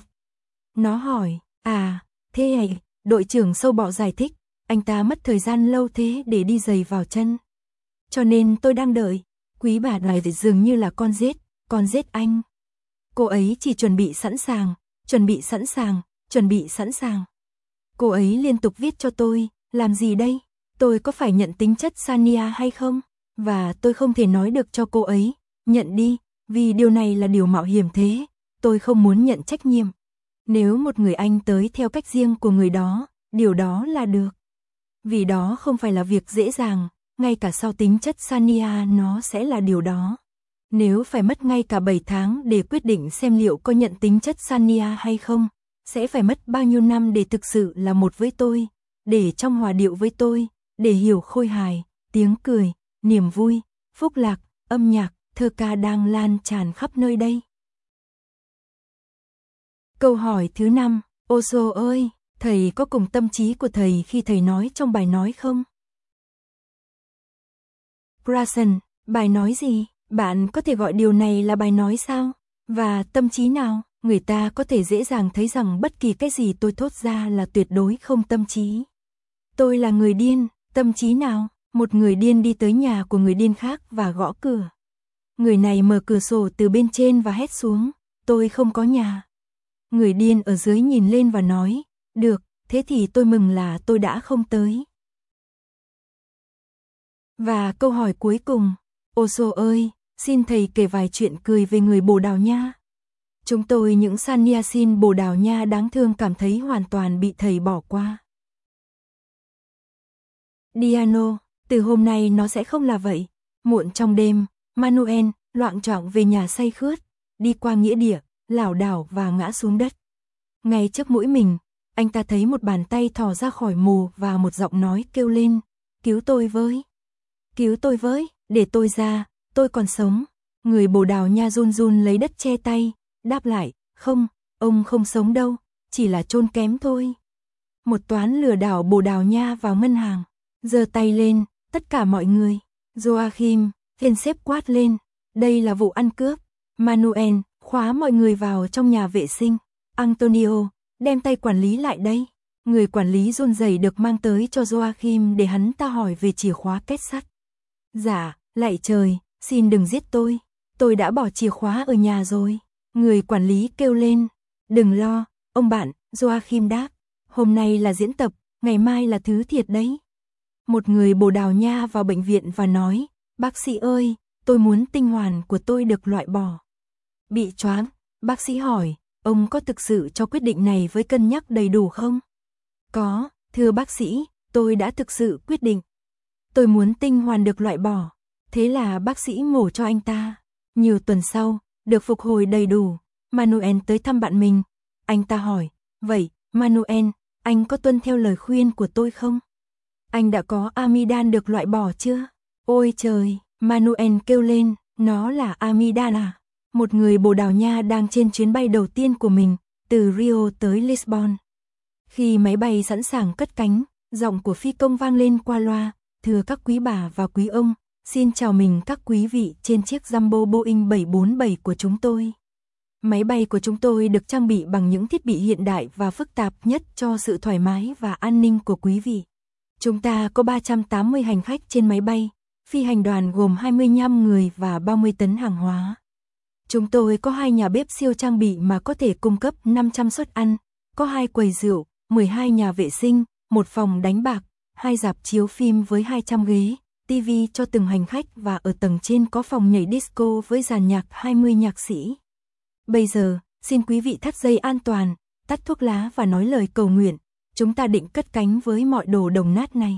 Nó hỏi, à, thế này, đội trưởng sâu bọ giải thích, anh ta mất thời gian lâu thế để đi giày vào chân. Cho nên tôi đang đợi, quý bà này thì dường như là con rết, con rết Anh. Cô ấy chỉ chuẩn bị sẵn sàng, chuẩn bị sẵn sàng, chuẩn bị sẵn sàng. Cô ấy liên tục viết cho tôi, làm gì đây? Tôi có phải nhận tính chất Sanya hay không? Và tôi không thể nói được cho cô ấy, nhận đi, vì điều này là điều mạo hiểm thế, tôi không muốn nhận trách nhiệm. Nếu một người Anh tới theo cách riêng của người đó, điều đó là được. Vì đó không phải là việc dễ dàng. Ngay cả sau tính chất Sanya nó sẽ là điều đó. Nếu phải mất ngay cả bảy tháng để quyết định xem liệu có nhận tính chất Sanya hay không, sẽ phải mất bao nhiêu năm để thực sự là một với tôi, để trong hòa điệu với tôi, để hiểu khôi hài, tiếng cười, niềm vui, phúc lạc, âm nhạc, thơ ca đang lan tràn khắp nơi đây. Câu hỏi thứ năm, Osho ơi, thầy có cùng tâm trí của thầy khi thầy nói trong bài nói không? Prasen, bài nói gì? Bạn có thể gọi điều này là bài nói sao? Và tâm trí nào? Người ta có thể dễ dàng thấy rằng bất kỳ cái gì tôi thốt ra là tuyệt đối không tâm trí. Tôi là người điên, tâm trí nào? Một người điên đi tới nhà của người điên khác và gõ cửa. Người này mở cửa sổ từ bên trên và hét xuống, tôi không có nhà. Người điên ở dưới nhìn lên và nói, được, thế thì tôi mừng là tôi đã không tới. Và câu hỏi cuối cùng, Osho ơi, xin thầy kể vài chuyện cười về người Bồ Đào Nha. Chúng tôi những sannyasin Bồ Đào Nha đáng thương cảm thấy hoàn toàn bị thầy bỏ qua. Diano, từ hôm nay nó sẽ không là vậy. Muộn trong đêm, Manuel loạng choạng về nhà say khướt, đi qua nghĩa địa, lảo đảo và ngã xuống đất. Ngay trước mũi mình, anh ta thấy một bàn tay thò ra khỏi mù và một giọng nói kêu lên, cứu tôi với. Cứu tôi với, để tôi ra, tôi còn sống. Người Bồ Đào Nha run run lấy đất che tay, đáp lại, không, ông không sống đâu, chỉ là chôn kém thôi. Một toán lừa đảo Bồ Đào Nha vào ngân hàng, giơ tay lên, tất cả mọi người. Joachim, phiên xếp quát lên, đây là vụ ăn cướp. Manuel, khóa mọi người vào trong nhà vệ sinh. Antonio, đem tay quản lý lại đây. Người quản lý run rẩy được mang tới cho Joachim để hắn ta hỏi về chìa khóa két sắt. Dạ, lạy trời, xin đừng giết tôi. Tôi đã bỏ chìa khóa ở nhà rồi. Người quản lý kêu lên. Đừng lo, ông bạn, Joachim đáp. Hôm nay là diễn tập, ngày mai là thứ thiệt đấy. Một người Bồ Đào Nha vào bệnh viện và nói, bác sĩ ơi, tôi muốn tinh hoàn của tôi được loại bỏ. Bị choáng, bác sĩ hỏi, ông có thực sự cho quyết định này với cân nhắc đầy đủ không? Có, thưa bác sĩ, tôi đã thực sự quyết định. Tôi muốn tinh hoàn được loại bỏ. Thế là bác sĩ mổ cho anh ta. Nhiều tuần sau, được phục hồi đầy đủ, Manuel tới thăm bạn mình. Anh ta hỏi, vậy, Manuel, anh có tuân theo lời khuyên của tôi không? Anh đã có amidan được loại bỏ chưa? Ôi trời, Manuel kêu lên, nó là amidan à? Một người Bồ Đào Nha đang trên chuyến bay đầu tiên của mình, từ Rio tới Lisbon. Khi máy bay sẵn sàng cất cánh, giọng của phi công vang lên qua loa, thưa các quý bà và quý ông, xin chào mừng các quý vị trên chiếc Jumbo Boeing bảy bốn bảy của chúng tôi. Máy bay của chúng tôi được trang bị bằng những thiết bị hiện đại và phức tạp nhất cho sự thoải mái và an ninh của quý vị. Chúng ta có ba trăm tám mươi hành khách trên máy bay, phi hành đoàn gồm hai mươi lăm người và ba mươi tấn hàng hóa. Chúng tôi có hai nhà bếp siêu trang bị mà có thể cung cấp năm trăm suất ăn, có hai quầy rượu, mười hai nhà vệ sinh, một phòng đánh bạc, hai rạp chiếu phim với hai trăm ghế, tivi cho từng hành khách và ở tầng trên có phòng nhảy disco với dàn nhạc hai mươi nhạc sĩ. Bây giờ, xin quý vị thắt dây an toàn, tắt thuốc lá và nói lời cầu nguyện. Chúng ta định cất cánh với mọi đồ đồng nát này.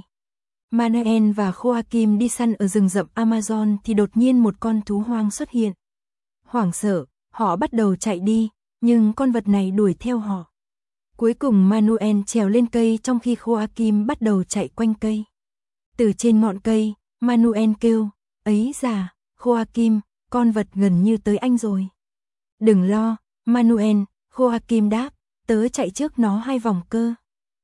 Manuel và Joachim đi săn ở rừng rậm Amazon thì đột nhiên một con thú hoang xuất hiện. Hoảng sợ, họ bắt đầu chạy đi, nhưng con vật này đuổi theo họ. Cuối cùng Manuel trèo lên cây trong khi Joachim bắt đầu chạy quanh cây. Từ trên ngọn cây, Manuel kêu, ấy già, Joachim, con vật gần như tới anh rồi. Đừng lo, Manuel, Joachim đáp, tớ chạy trước nó hai vòng cơ.